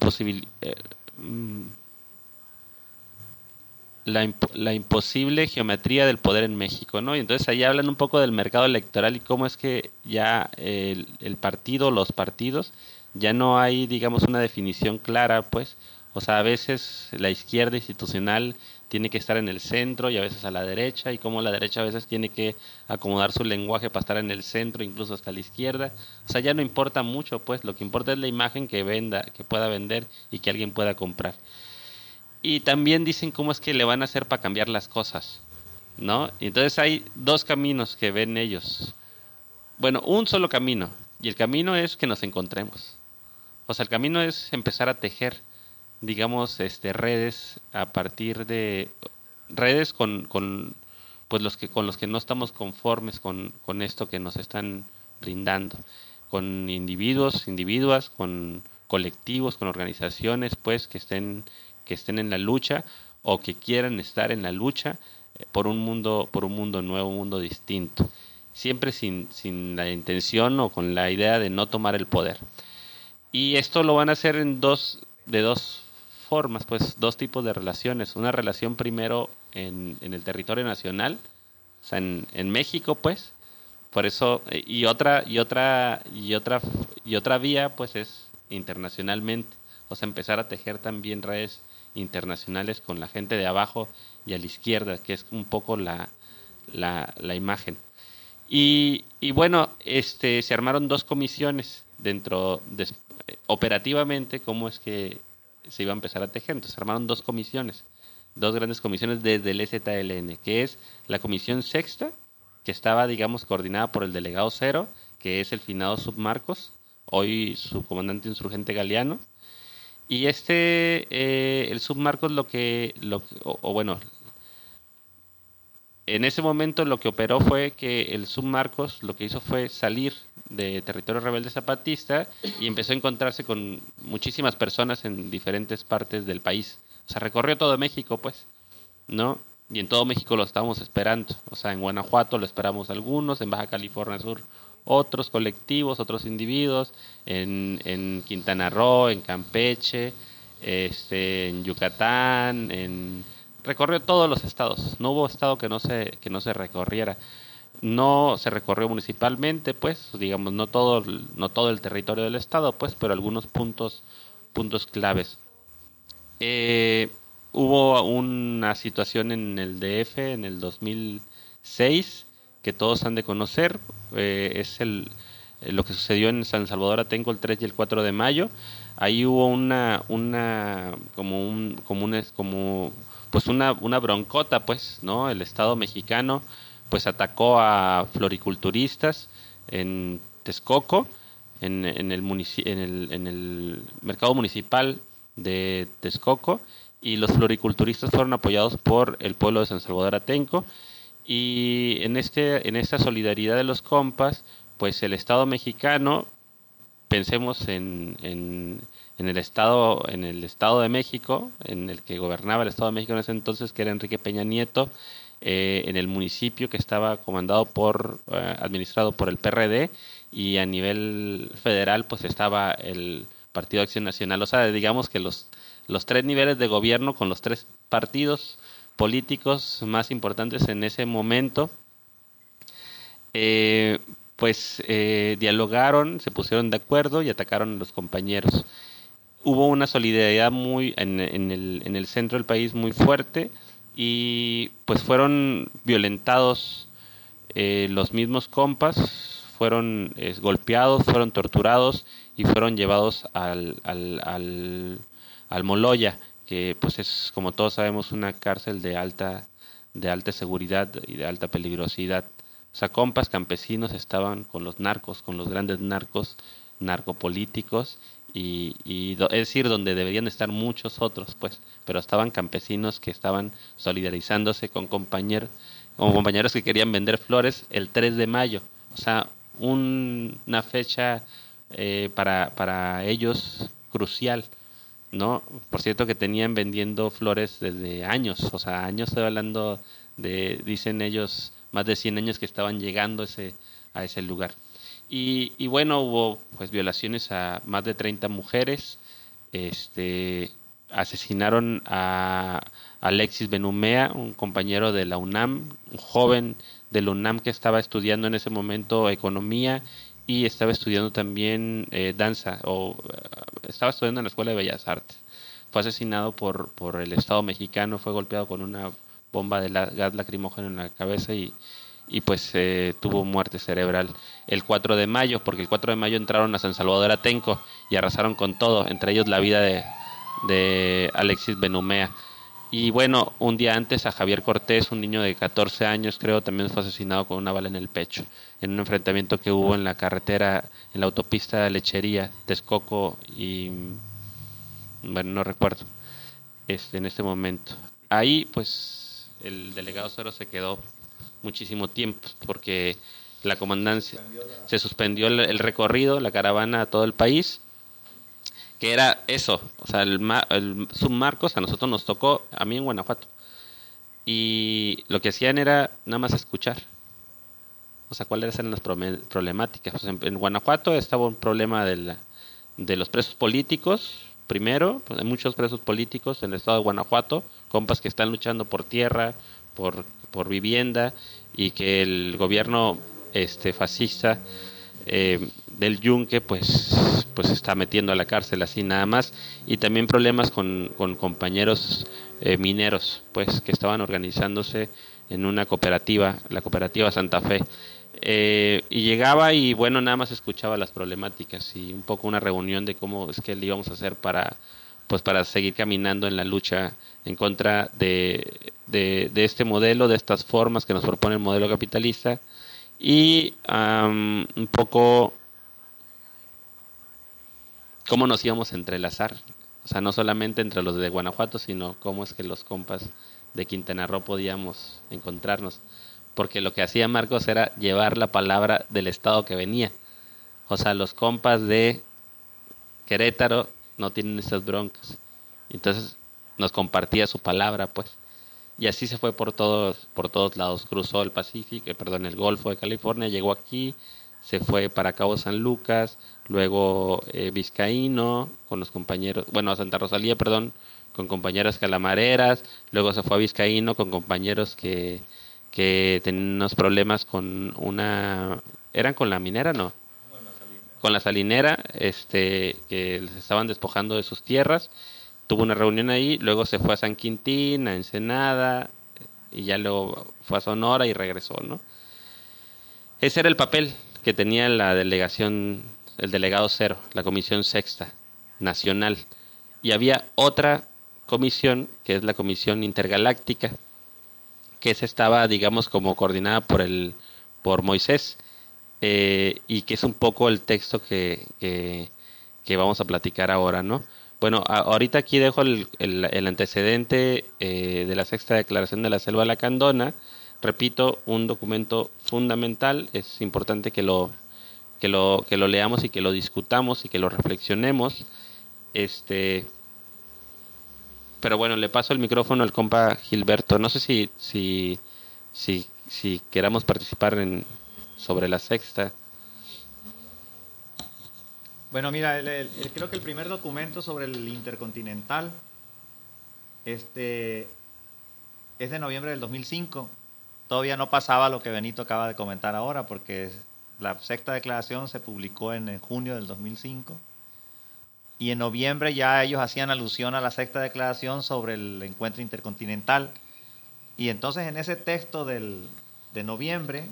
imposible geometría del poder en México, ¿no? Y entonces ahí hablan un poco del mercado electoral y cómo es que ya el partido, los partidos, ya no hay, digamos, una definición clara, pues. O sea, a veces la izquierda institucional tiene que estar en el centro y a veces a la derecha, y como la derecha a veces tiene que acomodar su lenguaje para estar en el centro, incluso hasta la izquierda. O sea, ya no importa mucho, pues, lo que importa es la imagen que pueda vender y que alguien pueda comprar. Y también dicen cómo es que le van a hacer para cambiar las cosas, ¿no? Y entonces hay dos caminos que ven ellos. Bueno, un solo camino, y el camino es que nos encontremos. O sea, el camino es empezar a tejer, digamos, redes a partir de redes con los que no estamos conformes con esto que nos están brindando, con individuas, con colectivos, con organizaciones, pues, que estén en la lucha o que quieran estar en la lucha por un mundo nuevo, un mundo distinto, siempre sin la intención o con la idea de no tomar el poder. Y esto lo van a hacer de dos formas, pues, dos tipos de relaciones. Una relación primero en el territorio nacional, o sea, en México, pues, por eso, y otra vía, pues, es internacionalmente, o sea, empezar a tejer también redes internacionales con la gente de abajo y a la izquierda, que es un poco la imagen. Y bueno, se armaron dos comisiones operativamente, cómo es que se iba a empezar a tejer. Entonces se armaron dos grandes comisiones desde el ZLN, que es la comisión sexta, que estaba, digamos, coordinada por el delegado Cero, que es el finado Submarcos, hoy su comandante insurgente Galeano. Y el Submarcos en ese momento lo que operó fue que el Submarcos lo que hizo fue salir de territorio rebelde zapatista y empezó a encontrarse con muchísimas personas en diferentes partes del país. O sea, recorrió todo México, pues, ¿no? Y en todo México lo estábamos esperando. O sea, en Guanajuato lo esperamos algunos, en Baja California Sur otros colectivos, otros individuos, en Quintana Roo, en Campeche, en Yucatán, recorrió todos los estados. No hubo estado que no se recorriera. No se recorrió municipalmente, pues, digamos, no todo el territorio del estado, pues, pero algunos puntos claves. Hubo una situación en el DF en el 2006 que todos han de conocer, es lo que sucedió en San Salvador Atenco el 3 y el 4 de mayo. Ahí hubo una broncota, pues, ¿no? El Estado mexicano pues atacó a floriculturistas en Texcoco, en el mercado municipal de Texcoco, y los floriculturistas fueron apoyados por el pueblo de San Salvador Atenco. Y en esta solidaridad de los compas, pues el Estado mexicano, pensemos en el Estado de México, en el que gobernaba el Estado de México en ese entonces, que era Enrique Peña Nieto, en el municipio que estaba administrado por el PRD, y a nivel federal pues estaba el Partido Acción Nacional. O sea, digamos que los tres niveles de gobierno con los tres partidos políticos más importantes en ese momento, dialogaron, se pusieron de acuerdo y atacaron a los compañeros. Hubo una solidaridad en el centro del país muy fuerte, y pues fueron violentados los mismos compas, fueron golpeados, fueron torturados y fueron llevados al Moloya, que pues es, como todos sabemos, una cárcel de alta seguridad y de alta peligrosidad. O sea, compas campesinos estaban con los narcos, con los grandes narcopolíticos, es decir, donde deberían estar muchos otros, pues, pero estaban campesinos que estaban solidarizándose con compañeros que querían vender flores el 3 de mayo. O sea, una fecha para ellos crucial, ¿no? Por cierto, que tenían vendiendo flores desde años, o sea, años, estoy hablando de, dicen ellos, más de 100 años que estaban llegando a ese lugar. Y bueno, hubo pues violaciones a más de 30 mujeres, asesinaron a Alexis Benumea, un compañero de la UNAM, un joven de la UNAM que estaba estudiando en ese momento economía y estaba estudiando también danza, estaba estudiando en la Escuela de Bellas Artes. Fue asesinado por el Estado mexicano, fue golpeado con una bomba de gas lacrimógeno en la cabeza y pues tuvo muerte cerebral. El 4 de mayo, porque el 4 de mayo entraron a San Salvador Atenco y arrasaron con todo, entre ellos la vida de Alexis Benumea. Y bueno, un día antes a Javier Cortés, un niño de 14 años creo, también fue asesinado con una bala en el pecho, en un enfrentamiento que hubo en la carretera, en la autopista Lechería, Texcoco y... bueno, no recuerdo en este momento. Ahí pues el delegado Suero se quedó muchísimo tiempo, porque la comandancia se suspendió el recorrido, la caravana a todo el país, que era eso, o sea, el submarcos a nosotros nos tocó, a mí en Guanajuato, y lo que hacían era nada más escuchar, o sea, cuáles eran las problemáticas. Pues en Guanajuato estaba un problema de los presos políticos. Primero, pues hay muchos presos políticos en el estado de Guanajuato, compas que están luchando por tierra, por vivienda, y que el gobierno fascista del Yunque pues está metiendo a la cárcel así nada más. Y también problemas con compañeros mineros, pues, que estaban organizándose en una cooperativa, la cooperativa Santa Fe. Y llegaba y bueno, nada más escuchaba las problemáticas y un poco una reunión de cómo es que le íbamos a hacer para seguir caminando en la lucha en contra de este modelo, de estas formas que nos propone el modelo capitalista, y un poco cómo nos íbamos a entrelazar, o sea, no solamente entre los de Guanajuato, sino cómo es que los compas de Quintana Roo podíamos encontrarnos. Porque lo que hacía Marcos era llevar la palabra del estado que venía. O sea, los compas de Querétaro no tienen esas broncas. Entonces nos compartía su palabra, pues. Y así se fue por todos lados. Cruzó el Pacífico, el Golfo de California, llegó aquí, se fue para Cabo San Lucas, luego Vizcaíno con los compañeros, bueno, a Santa Rosalía, perdón, con compañeras calamareras, luego se fue a Vizcaíno con compañeros que tenían unos problemas con ¿eran con la minera? No. Con la salinera, que les estaban despojando de sus tierras. Tuvo una reunión ahí, luego se fue a San Quintín, a Ensenada, y ya luego fue a Sonora y regresó, ¿no? Ese era el papel que tenía la delegación, el delegado cero, la Comisión Sexta Nacional. Y había otra comisión, que es la Comisión Intergaláctica, que esa estaba, digamos, como coordinada por Moisés, y que es un poco el texto que vamos a platicar ahora, ¿no? Bueno, ahorita aquí dejo el antecedente de la Sexta Declaración de la Selva Lacandona. Repito, un documento fundamental. Es importante que lo leamos y que lo discutamos y que lo reflexionemos. Pero bueno, le paso el micrófono al compa Gilberto. No sé si queramos participar sobre la sexta. Bueno, mira, creo que el primer documento sobre el Intercontinental es de noviembre del 2005. Todavía no pasaba lo que Benito acaba de comentar ahora, porque la sexta declaración se publicó en junio del 2005. Y en noviembre ya ellos hacían alusión a la sexta declaración sobre el encuentro intercontinental. Y entonces en ese texto de noviembre,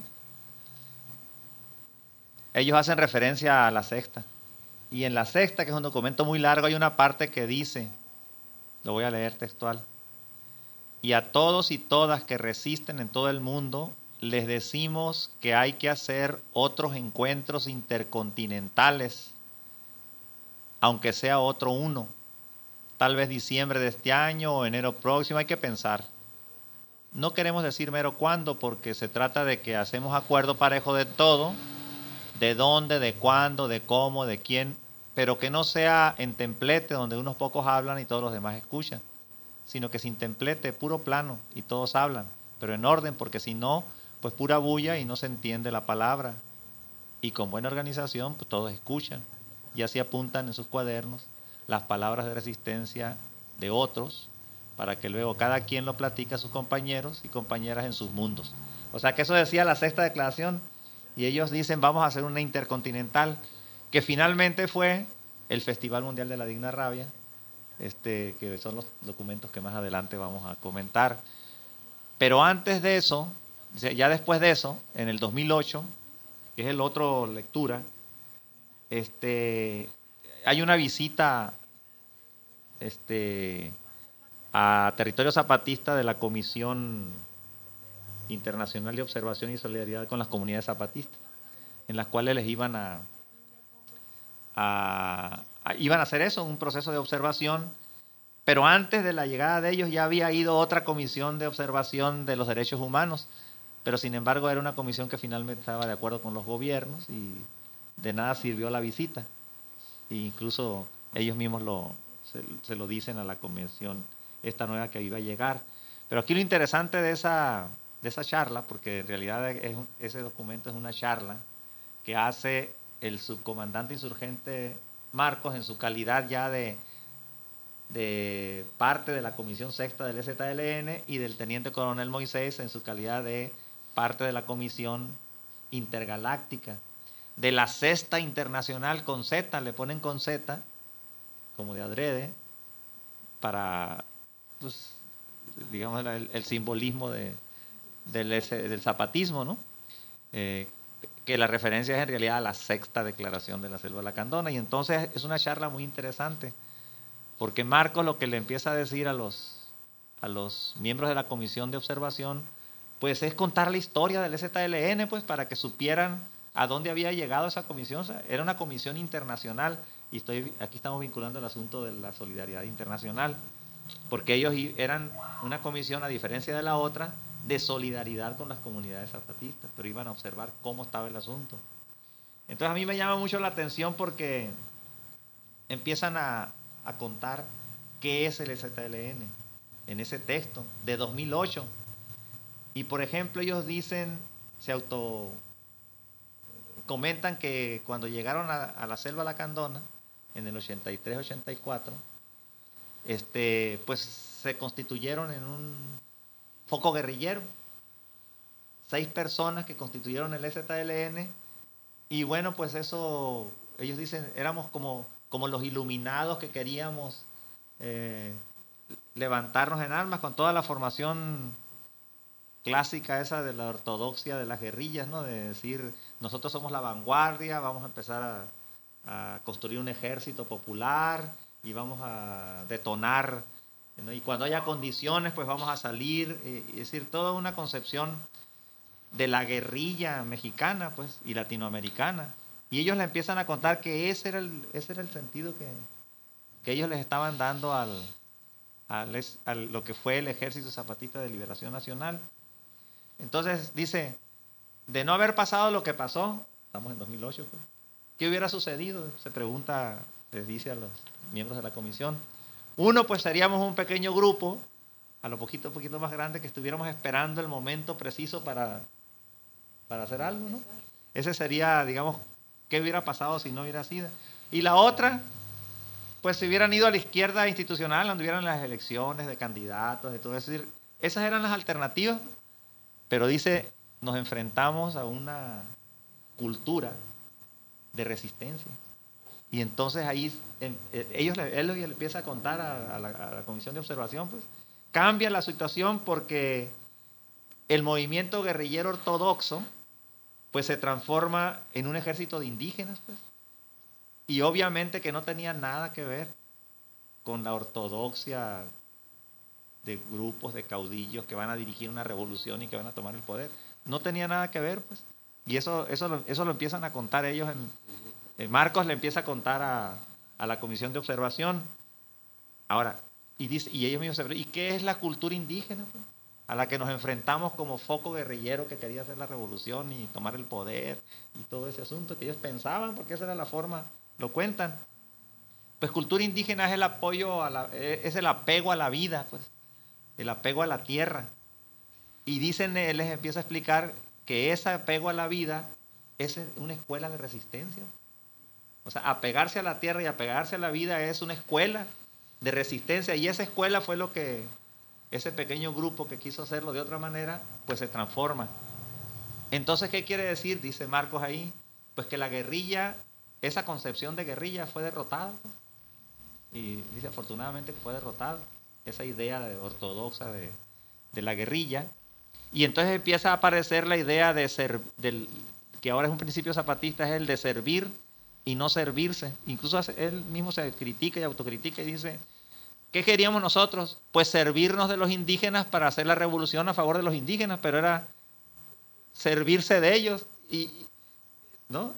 ellos hacen referencia a la sexta. Y en la sexta, que es un documento muy largo, hay una parte que dice, lo voy a leer textual: y a todos y todas que resisten en todo el mundo, les decimos que hay que hacer otros encuentros intercontinentales, aunque sea otro uno, tal vez diciembre de este año o enero próximo, hay que pensar. No queremos decir mero cuándo, porque se trata de que hacemos acuerdo parejo de todo, de dónde, de cuándo, de cómo, de quién, pero que no sea en templete donde unos pocos hablan y todos los demás escuchan, sino que sin templete, puro plano y todos hablan, pero en orden, porque si no, pues pura bulla y no se entiende la palabra. Y con buena organización, pues todos escuchan y así apuntan en sus cuadernos las palabras de resistencia de otros, para que luego cada quien lo platique a sus compañeros y compañeras en sus mundos. O sea que eso decía la sexta declaración, y ellos dicen vamos a hacer una intercontinental, que finalmente fue el Festival Mundial de la Digna Rabia, que son los documentos que más adelante vamos a comentar. Pero antes de eso, ya después de eso, en el 2008, que es el otro lectura, hay una visita a territorio zapatista de la Comisión Internacional de Observación y Solidaridad con las Comunidades Zapatistas, en las cuales les iban a hacer eso, un proceso de observación, pero antes de la llegada de ellos ya había ido otra comisión de observación de los derechos humanos, pero sin embargo era una comisión que finalmente estaba de acuerdo con los gobiernos y de nada sirvió la visita. E incluso ellos mismos se lo dicen a la comisión esta nueva que iba a llegar. Pero aquí lo interesante de esa charla, porque en realidad ese documento es una charla que hace el subcomandante insurgente Marcos en su calidad ya de parte de la Comisión Sexta del EZLN, y del teniente coronel Moisés en su calidad de parte de la Comisión Intergaláctica, de la Sexta Internacional con Z, le ponen con Z, como de adrede, para, pues, digamos, el simbolismo del zapatismo, ¿no? Que la referencia es en realidad a la sexta declaración de la Selva Lacandona. Y entonces es una charla muy interesante, porque Marcos lo que le empieza a decir a los miembros de la comisión de observación, pues es contar la historia del EZLN, pues para que supieran a dónde había llegado esa comisión. O sea, era una comisión internacional, y aquí estamos vinculando el asunto de la solidaridad internacional, porque ellos eran una comisión, a diferencia de la otra, de solidaridad con las comunidades zapatistas, pero iban a observar cómo estaba el asunto. Entonces a mí me llama mucho la atención porque empiezan a contar qué es el EZLN en ese texto de 2008. Y por ejemplo ellos dicen, comentan que cuando llegaron a la selva lacandona, en el 83-84, pues se constituyeron en un foco guerrillero. 6 personas que constituyeron el EZLN, y bueno, pues eso, ellos dicen, éramos como los iluminados que queríamos levantarnos en armas con toda la formación clásica esa de la ortodoxia de las guerrillas, ¿no? De decir, nosotros somos la vanguardia, vamos a empezar a construir un ejército popular y vamos a detonar, ¿no? Y cuando haya condiciones, pues vamos a salir, es decir, toda una concepción de la guerrilla mexicana, pues, y latinoamericana. Y ellos le empiezan a contar que ese era el sentido que ellos les estaban dando a lo que fue el Ejército Zapatista de Liberación Nacional. Entonces dice, de no haber pasado lo que pasó, estamos en 2008, pues, ¿qué hubiera sucedido? Se pregunta, les dice a los miembros de la comisión. Uno, pues seríamos un pequeño grupo, a lo poquito más grande, que estuviéramos esperando el momento preciso para hacer algo, ¿no? Ese sería, digamos, ¿qué hubiera pasado si no hubiera sido? Y la otra, pues si hubieran ido a la izquierda institucional, donde hubieran las elecciones de candidatos, de todo eso. Es decir, esas eran las alternativas, pero dice, nos enfrentamos a una cultura de resistencia. Y entonces ahí, él le empieza a contar a la comisión de observación, pues, cambia la situación porque el movimiento guerrillero ortodoxo, pues se transforma en un ejército de indígenas, pues. Y obviamente que no tenía nada que ver con la ortodoxia de grupos de caudillos que van a dirigir una revolución y que van a tomar el poder. No tenía nada que ver, pues. Y eso lo empiezan a contar ellos. Marcos le empieza a contar a la comisión de observación. Ahora, y ellos mismos se preguntan, ¿y qué es la cultura indígena, pues, a la que nos enfrentamos como foco guerrillero que quería hacer la revolución y tomar el poder y todo ese asunto que ellos pensaban, porque esa era la forma, lo cuentan? Pues cultura indígena es el apoyo es el apego a la vida, pues, el apego a la tierra. Y dicen, él les empieza a explicar que ese apego a la vida es una escuela de resistencia. O sea, apegarse a la tierra y apegarse a la vida es una escuela de resistencia, y esa escuela fue lo que ese pequeño grupo que quiso hacerlo de otra manera, pues se transforma. Entonces, ¿qué quiere decir? Dice Marcos ahí, pues que la guerrilla, esa concepción de guerrilla fue derrotada. Y dice, afortunadamente que fue derrotada, esa idea ortodoxa de la guerrilla. Y entonces empieza a aparecer la idea que ahora es un principio zapatista, es el de servir y no servirse. Incluso él mismo se critica y autocritica y dice, ¿qué queríamos nosotros? Pues servirnos de los indígenas para hacer la revolución a favor de los indígenas, pero era servirse de ellos y no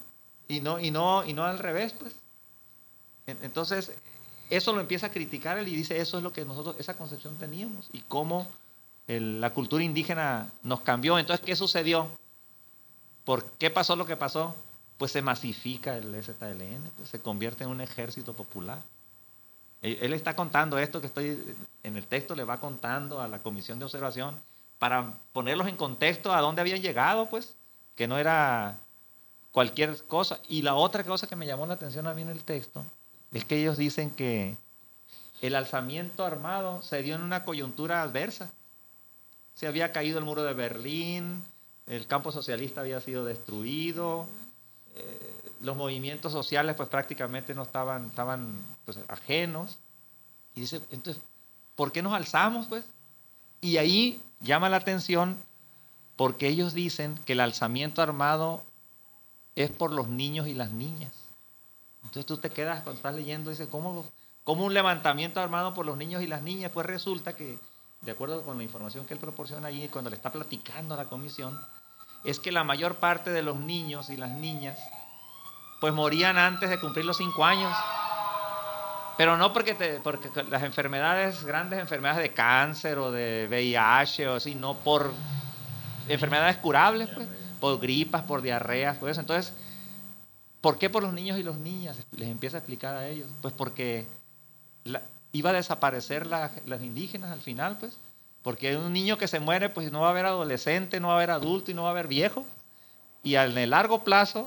al revés, pues. Entonces, eso lo empieza a criticar él y dice, eso es lo que nosotros, esa concepción teníamos, y cómo la cultura indígena nos cambió. Entonces, ¿qué sucedió? ¿Por qué pasó lo que pasó? Pues se masifica el EZLN, pues se convierte en un ejército popular. Él está contando esto que estoy en el texto, le va contando a la comisión de observación para ponerlos en contexto a dónde habían llegado, pues, que no era cualquier cosa. Y la otra cosa que me llamó la atención a mí en el texto es que ellos dicen que el alzamiento armado se dio en una coyuntura adversa. Se había caído el muro de Berlín, el campo socialista había sido destruido, los movimientos sociales pues prácticamente no estaban pues, ajenos. Y dice, entonces, ¿por qué nos alzamos, pues? Y ahí llama la atención porque ellos dicen que el alzamiento armado es por los niños y las niñas. Entonces tú te quedas cuando estás leyendo, dice, ¿cómo un levantamiento armado por los niños y las niñas? Pues resulta que, de acuerdo con la información que él proporciona ahí, cuando le está platicando a la comisión, es que la mayor parte de los niños y las niñas pues morían antes de cumplir los 5 años. Pero no porque las enfermedades, grandes enfermedades de cáncer o de VIH o así, no por enfermedades curables, pues, por gripas, por diarreas, por eso. Entonces, ¿por qué por los niños y las niñas? Les empieza a explicar a ellos. Pues porque iba a desaparecer las indígenas al final, pues. Porque un niño que se muere, pues no va a haber adolescente, no va a haber adulto y no va a haber viejo. Y en el largo plazo,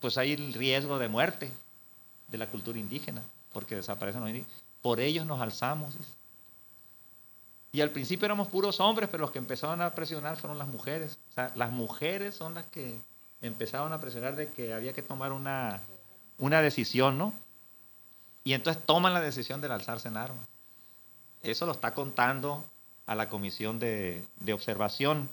pues hay el riesgo de muerte de la cultura indígena, porque desaparecen los indígenas. Por ellos nos alzamos. Dice. Y al principio éramos puros hombres, pero los que empezaron a presionar fueron las mujeres. O sea, las mujeres son las que empezaron a presionar de que había que tomar una decisión, ¿no? Y entonces toman la decisión de alzarse en armas. Eso lo está contando a la comisión de observación.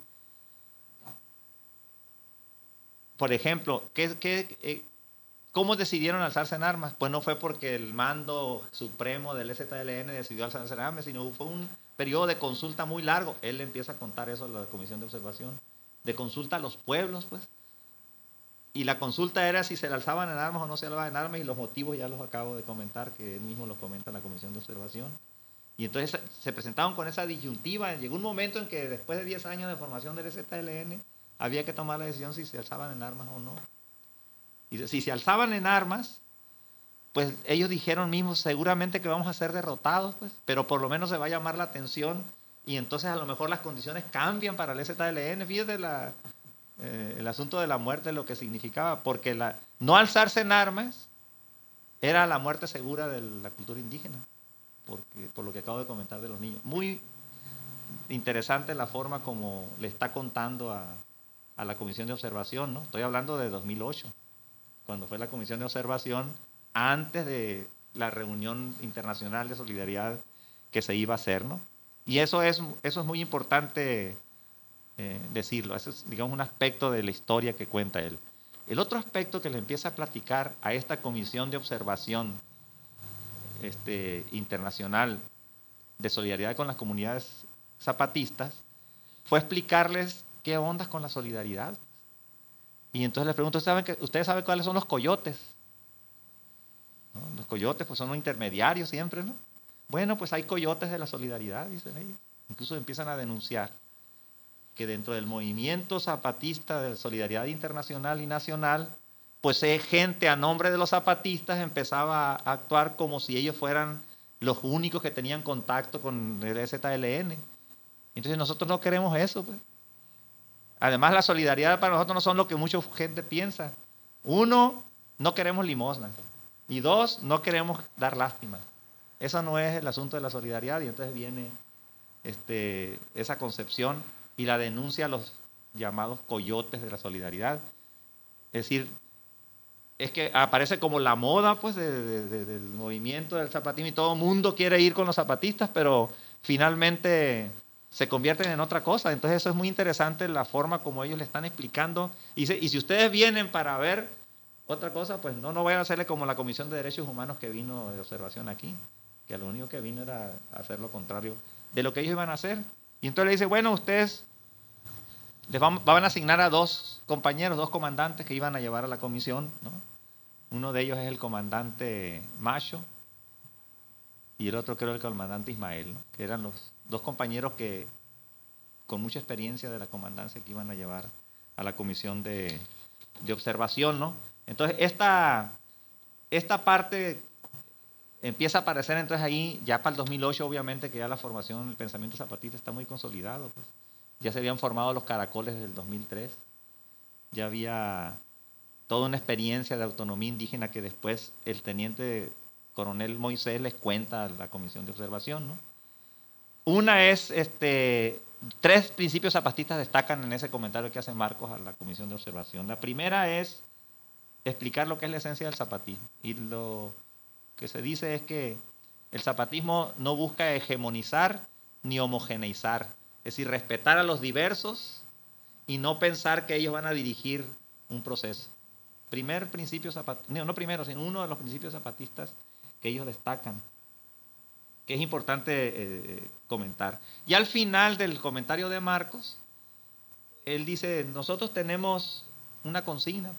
Por ejemplo, ¿cómo decidieron alzarse en armas? Pues no fue porque el mando supremo del EZLN decidió alzarse en armas, sino fue un periodo de consulta muy largo. Él empieza a contar eso a la comisión de observación, de consulta a los pueblos, pues. Y la consulta era si se alzaban en armas o no se alzaban en armas, y los motivos ya los acabo de comentar, que él mismo los comenta en la comisión de observación. Y entonces se presentaron con esa disyuntiva. Llegó un momento en que después de 10 años de formación del EZLN, había que tomar la decisión si se alzaban en armas o no. Y si se alzaban en armas, pues ellos dijeron mismos, seguramente que vamos a ser derrotados, pues, pero por lo menos se va a llamar la atención, y entonces a lo mejor las condiciones cambian para el EZLN. Fíjate el asunto de la muerte, lo que significaba, porque no alzarse en armas era la muerte segura de la cultura indígena, por lo que acabo de comentar de los niños. Muy interesante la forma como le está contando a la comisión de observación, ¿no? Estoy hablando de 2008, cuando fue la comisión de observación, antes de la reunión internacional de solidaridad que se iba a hacer, ¿no? Y eso es muy importante decirlo. Ese es, digamos, un aspecto de la historia que cuenta él. El otro aspecto que le empieza a platicar a esta comisión de observación internacional de solidaridad con las comunidades zapatistas fue explicarles qué ondas con la solidaridad. Y entonces les pregunto, ¿ustedes saben cuáles son los coyotes? ¿No? Los coyotes pues son los intermediarios siempre, ¿no? Bueno, pues hay coyotes de la solidaridad, dicen ellos. Incluso empiezan a denunciar que dentro del movimiento zapatista de solidaridad internacional y nacional, pues gente a nombre de los zapatistas empezaba a actuar como si ellos fueran los únicos que tenían contacto con el EZLN. Entonces nosotros no queremos eso, pues. Además, la solidaridad para nosotros no son lo que mucha gente piensa. 1, no queremos limosna. Y 2, no queremos dar lástima. Eso no es el asunto de la solidaridad. Y entonces viene esa concepción y la denuncia a los llamados coyotes de la solidaridad. Es decir, es que aparece como la moda, pues, del movimiento del zapatismo, y todo el mundo quiere ir con los zapatistas, pero finalmente se convierten en otra cosa. Entonces eso es muy interesante, la forma como ellos le están explicando. Y si ustedes vienen para ver otra cosa, pues no vayan a hacerle como la Comisión de Derechos Humanos que vino de observación aquí, que lo único que vino era hacer lo contrario de lo que ellos iban a hacer. Y entonces le dice, bueno, ustedes van a asignar a 2 compañeros, 2 comandantes que iban a llevar a la comisión, ¿no? Uno de ellos es el comandante Macho y el otro creo el comandante Ismael, ¿no? Que eran los 2 compañeros que con mucha experiencia de la comandancia que iban a llevar a la comisión de observación, ¿no? Entonces esta parte empieza a aparecer entonces ahí ya para el 2008, obviamente que ya la formación del pensamiento zapatista está muy consolidado, pues. Ya se habían formado los caracoles desde el 2003, ya había toda una experiencia de autonomía indígena que después el teniente coronel Moisés les cuenta a la comisión de observación, ¿no? Una es, 3 principios zapatistas destacan en ese comentario que hace Marcos a la comisión de observación. La primera es explicar lo que es la esencia del zapatismo. Y lo que se dice es que el zapatismo no busca hegemonizar ni homogeneizar. Es decir, respetar a los diversos y no pensar que ellos van a dirigir un proceso. Primer principio zapatista, no primero, sino uno de los principios zapatistas que ellos destacan, que es importante comentar. Y al final del comentario de Marcos, él dice, nosotros tenemos una consigna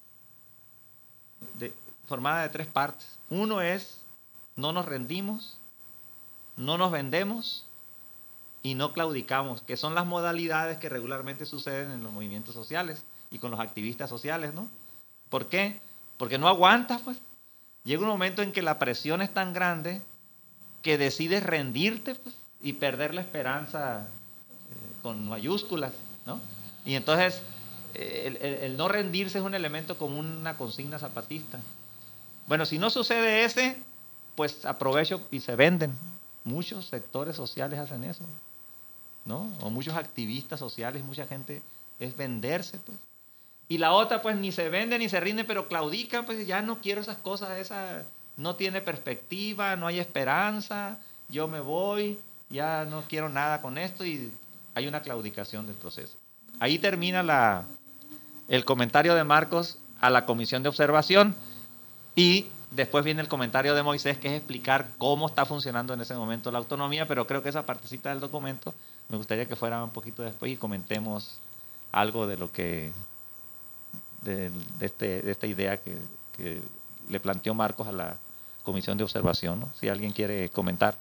pues, formada de 3 partes. Uno es, no nos rendimos, no nos vendemos y no claudicamos, que son las modalidades que regularmente suceden en los movimientos sociales y con los activistas sociales, ¿no? ¿Por qué? Porque no aguantas, pues. Llega un momento en que la presión es tan grande que decides rendirte, pues, y perder la esperanza con mayúsculas, ¿no? Y entonces el no rendirse es un elemento como una consigna zapatista. Bueno, si no sucede ese, pues aprovecho y se venden. Muchos sectores sociales hacen eso, ¿no? O muchos activistas sociales, mucha gente es venderse, pues. Y la otra, pues ni se vende ni se rinde, pero claudica, pues ya no quiero esas cosas, esa no tiene perspectiva, no hay esperanza, yo me voy, ya no quiero nada con esto y hay una claudicación del proceso. Ahí termina el comentario de Marcos a la comisión de observación y después viene el comentario de Moisés, que es explicar cómo está funcionando en ese momento la autonomía, pero creo que esa partecita del documento me gustaría que fuera un poquito después y comentemos algo de lo que de esta idea que le planteó Marcos a la comisión de observación, ¿no? Si alguien quiere comentar.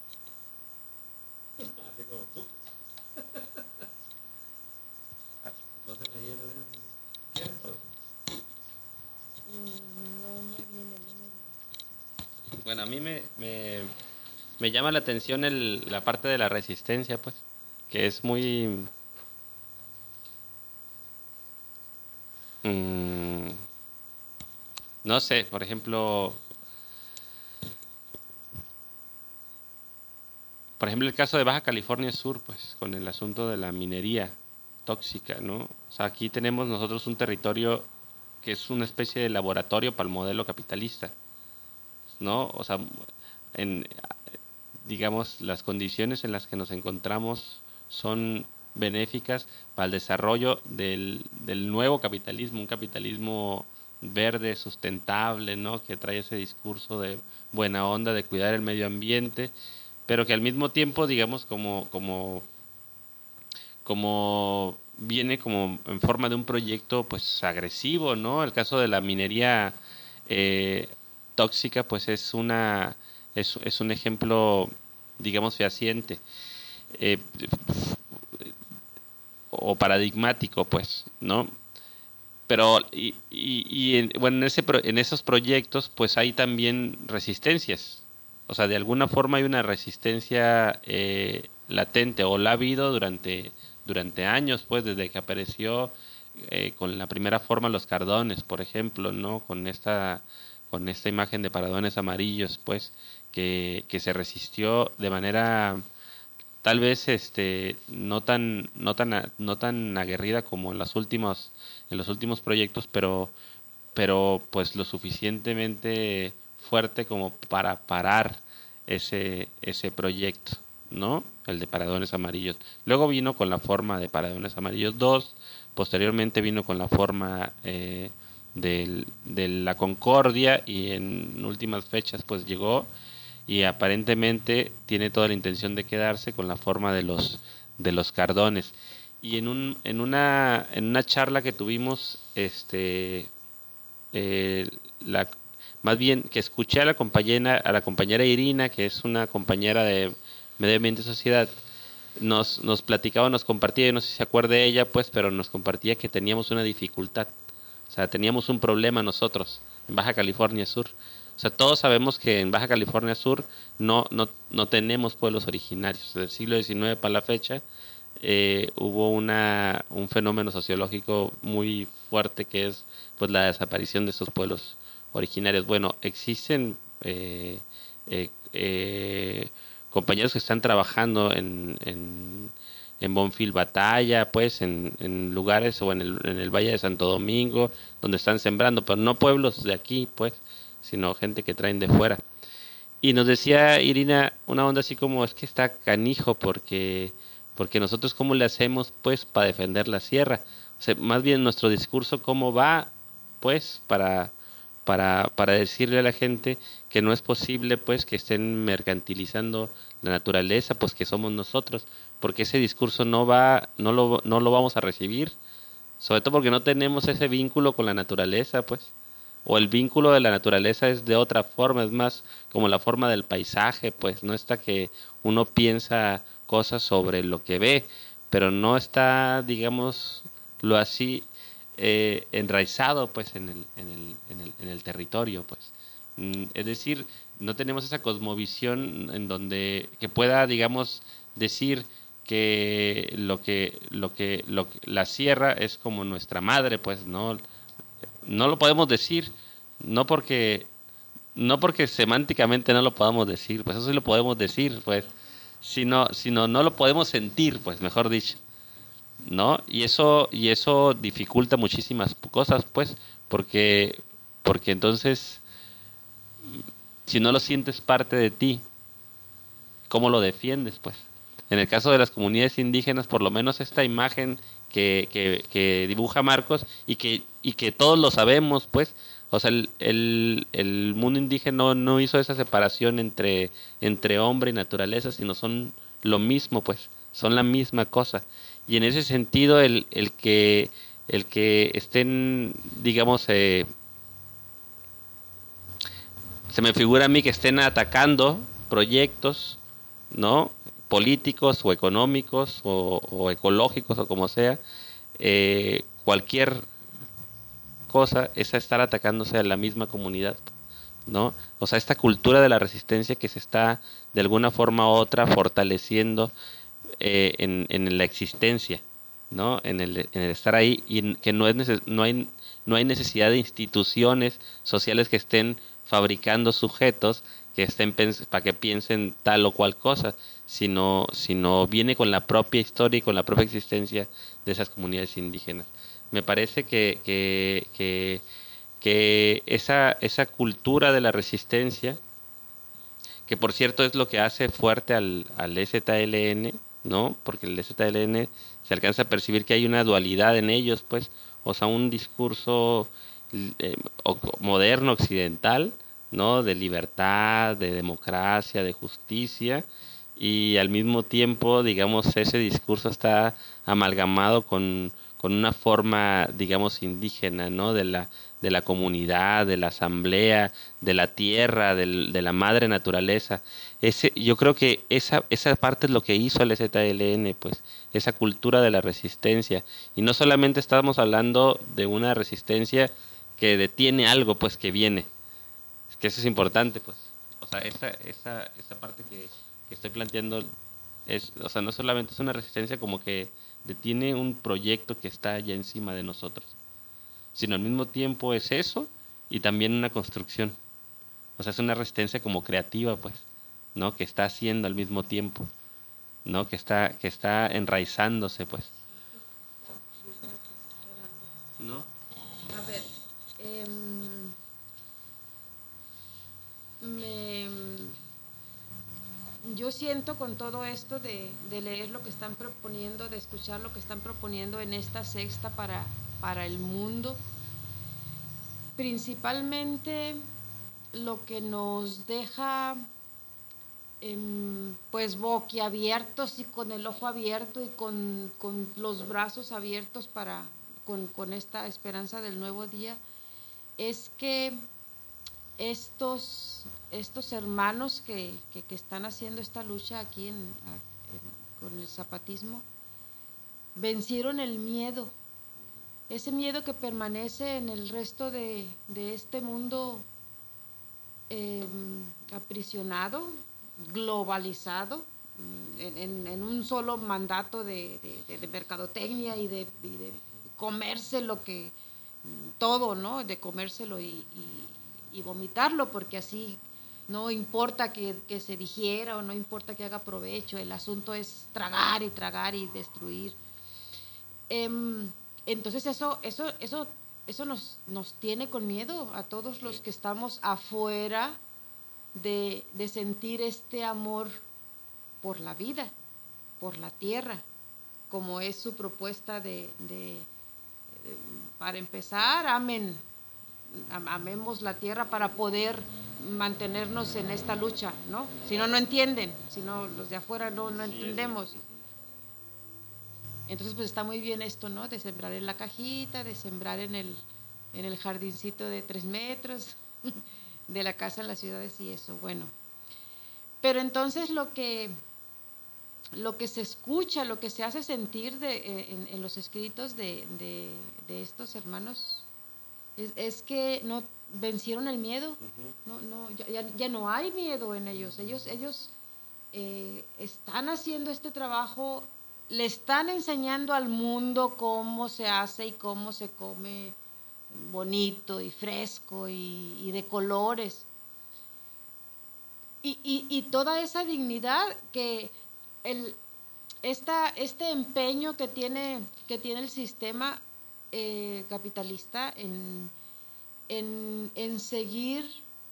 Bueno, a mí me llama la atención la parte de la resistencia, pues, que es muy... no sé, por ejemplo, el caso de Baja California Sur, pues, con el asunto de la minería tóxica, ¿no? O sea, aquí tenemos nosotros un territorio que es una especie de laboratorio para el modelo capitalista, ¿no? O sea, digamos, las condiciones en las que nos encontramos son benéficas para el desarrollo del nuevo capitalismo, un capitalismo verde, sustentable, ¿no? Que trae ese discurso de buena onda, de cuidar el medio ambiente, pero que al mismo tiempo, digamos, como viene como en forma de un proyecto, pues, agresivo, ¿no? El caso de la minería tóxica, pues, es un ejemplo, digamos, fehaciente o paradigmático, pues, ¿no? Pero bueno, en esos proyectos, pues, hay también resistencias. O sea, de alguna forma hay una resistencia latente, o la ha habido durante años, pues, desde que apareció con la primera forma los cardones, por ejemplo, ¿no? Con esta imagen de paradones amarillos, pues, que se resistió de manera tal vez no tan aguerrida como en los últimos proyectos, pero pues lo suficientemente fuerte como para parar ese proyecto, ¿no? El de paradones amarillos. Luego vino con la forma de paradones amarillos 2, posteriormente vino con la forma de la Concordia, y en últimas fechas pues llegó y aparentemente tiene toda la intención de quedarse con la forma de los cardones. Y en una charla que tuvimos, más bien que escuché a la compañera Irina, que es una compañera de Medio Ambiente y Sociedad, nos platicaba, nos compartía, yo no sé si se acuerde ella, pues, pero nos compartía que teníamos una dificultad. O sea, teníamos un problema nosotros en Baja California Sur. O sea, todos sabemos que en Baja California Sur no tenemos pueblos originarios. Del siglo XIX para la fecha hubo un fenómeno sociológico muy fuerte, que es, pues, la desaparición de estos pueblos originarios. Bueno, existen compañeros que están trabajando en Bonfil Batalla, pues, en lugares, o en el Valle de Santo Domingo, donde están sembrando, pero no pueblos de aquí, pues, sino gente que traen de fuera. Y nos decía Irina una onda así como, es que está canijo porque nosotros cómo le hacemos, pues, para defender la sierra. O sea, más bien nuestro discurso cómo va, pues, para decirle a la gente que no es posible, pues, que estén mercantilizando la naturaleza, pues, que somos nosotros, porque ese discurso no lo vamos a recibir, sobre todo porque no tenemos ese vínculo con la naturaleza, pues, o el vínculo de la naturaleza es de otra forma, es más como la forma del paisaje, pues, no está que uno piensa cosas sobre lo que ve, pero no está, digamos, lo así enraizado, pues, en el territorio, pues. Es decir, no tenemos esa cosmovisión en donde que pueda, digamos, decir la sierra es como nuestra madre, pues no lo podemos decir, no porque semánticamente no lo podamos decir, pues eso sí lo podemos decir, pues, sino no lo podemos sentir, pues, mejor dicho, ¿no? Y eso dificulta muchísimas cosas, pues, porque entonces, si no lo sientes parte de ti, ¿cómo lo defiendes, pues? En el caso de las comunidades indígenas, por lo menos esta imagen que dibuja Marcos y que todos lo sabemos, pues, o sea, el mundo indígena no hizo esa separación entre hombre y naturaleza, sino son lo mismo, pues, son la misma cosa. Y en ese sentido, el que estén, digamos, se me figura a mí que estén atacando proyectos, ¿no?, políticos o económicos o ecológicos o como sea, cualquier cosa es estar atacándose a la misma comunidad, ¿no? O sea, esta cultura de la resistencia que se está de alguna forma u otra fortaleciendo en la existencia, ¿no? En el estar ahí, y que no hay necesidad de instituciones sociales que estén fabricando sujetos que estén para que piensen tal o cual cosa, sino viene con la propia historia y con la propia existencia de esas comunidades indígenas. Me parece que esa cultura de la resistencia, que por cierto es lo que hace fuerte al EZLN, ¿no? Porque el EZLN se alcanza a percibir que hay una dualidad en ellos, pues, o sea, un discurso moderno, occidental, ¿no?, de libertad, de democracia, de justicia, y al mismo tiempo, digamos, ese discurso está amalgamado con una forma, digamos, indígena, ¿no?, de la comunidad, de la asamblea, de la tierra, de la madre naturaleza. Yo creo que esa parte es lo que hizo el EZLN, pues, esa cultura de la resistencia. Y no solamente estamos hablando de una resistencia que detiene algo, pues, que viene. Es que eso es importante, pues. O sea, esa parte que estoy planteando o sea, no solamente es una resistencia como que detiene un proyecto que está ya encima de nosotros, sino al mismo tiempo es eso y también una construcción. O sea, es una resistencia como creativa, pues, ¿no?, que está haciendo al mismo tiempo, ¿no?, que está enraizándose, pues. ¿No? A ver, yo siento con todo esto de leer lo que están proponiendo, de escuchar lo que están proponiendo en esta sexta para el mundo, principalmente lo que nos deja pues boquiabiertos y con el ojo abierto y con los brazos abiertos con esta esperanza del nuevo día, es que estos hermanos que están haciendo esta lucha aquí con el zapatismo vencieron el miedo, ese miedo que permanece en el resto de este mundo aprisionado, globalizado, en un solo mandato de mercadotecnia y de comerse todo, ¿no?, de comérselo y vomitarlo, porque así no importa que se digiera o no importa que haga provecho, el asunto es tragar y destruir. Entonces eso nos tiene con miedo a todos los que estamos afuera de sentir este amor por la vida, por la tierra, como es su propuesta para empezar, amemos la tierra para poder mantenernos en esta lucha, ¿no? Si no entienden, si no, los de afuera no entendemos. Entonces, pues está muy bien esto, ¿no?, de sembrar en la cajita, de sembrar en el jardincito de 3 metros de la casa en las ciudades y eso, bueno. Pero entonces lo que se escucha, lo que se hace sentir en los escritos de estos hermanos es que no vencieron el miedo. Ya no hay miedo en ellos. Ellos están haciendo este trabajo le están enseñando al mundo cómo se hace y cómo se come bonito y fresco y de colores. Y toda esa dignidad que este empeño que tiene el sistema capitalista en seguir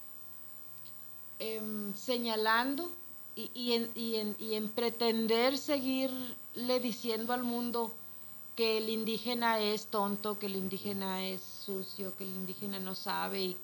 señalando y en pretender seguirle diciendo al mundo que el indígena es tonto, que el indígena es sucio, que el indígena no sabe y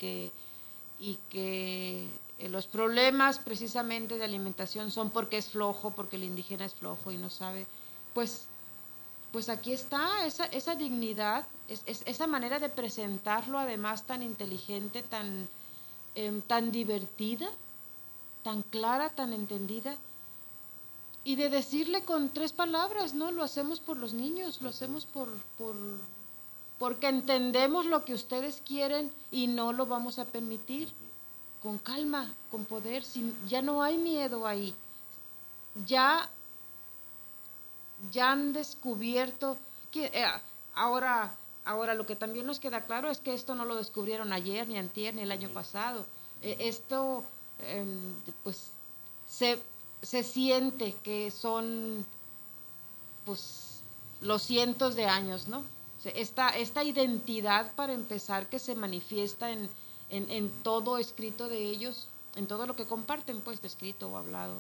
que los problemas precisamente de alimentación son porque es flojo, porque el indígena es flojo y no sabe, pues aquí está esa dignidad, esa manera de presentarlo, además tan inteligente, tan divertida, tan clara, tan entendida, y de decirle con 3 palabras, ¿no? Lo hacemos por los niños, lo hacemos porque entendemos lo que ustedes quieren y no lo vamos a permitir. Con calma, con poder, ya no hay miedo ahí. Ya han descubierto que ahora lo que también nos queda claro es que esto no lo descubrieron ayer, ni antier, ni el año pasado. Esto pues se siente que son pues los cientos de años, ¿no? Esta identidad, para empezar, que se manifiesta en todo escrito de ellos, en todo lo que comparten, pues, escrito o hablado,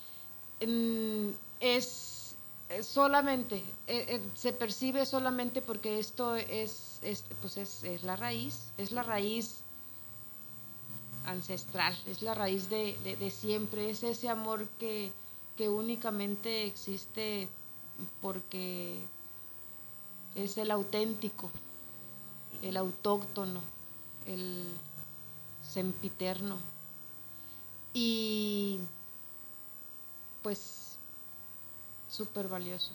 es solamente, se percibe solamente porque esto es la raíz ancestral, es la raíz de siempre, es ese amor que únicamente existe porque es el auténtico, el autóctono, el sempiterno, y pues súper valioso.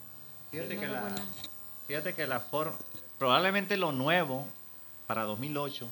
Fíjate que la forma, probablemente lo nuevo para 2008,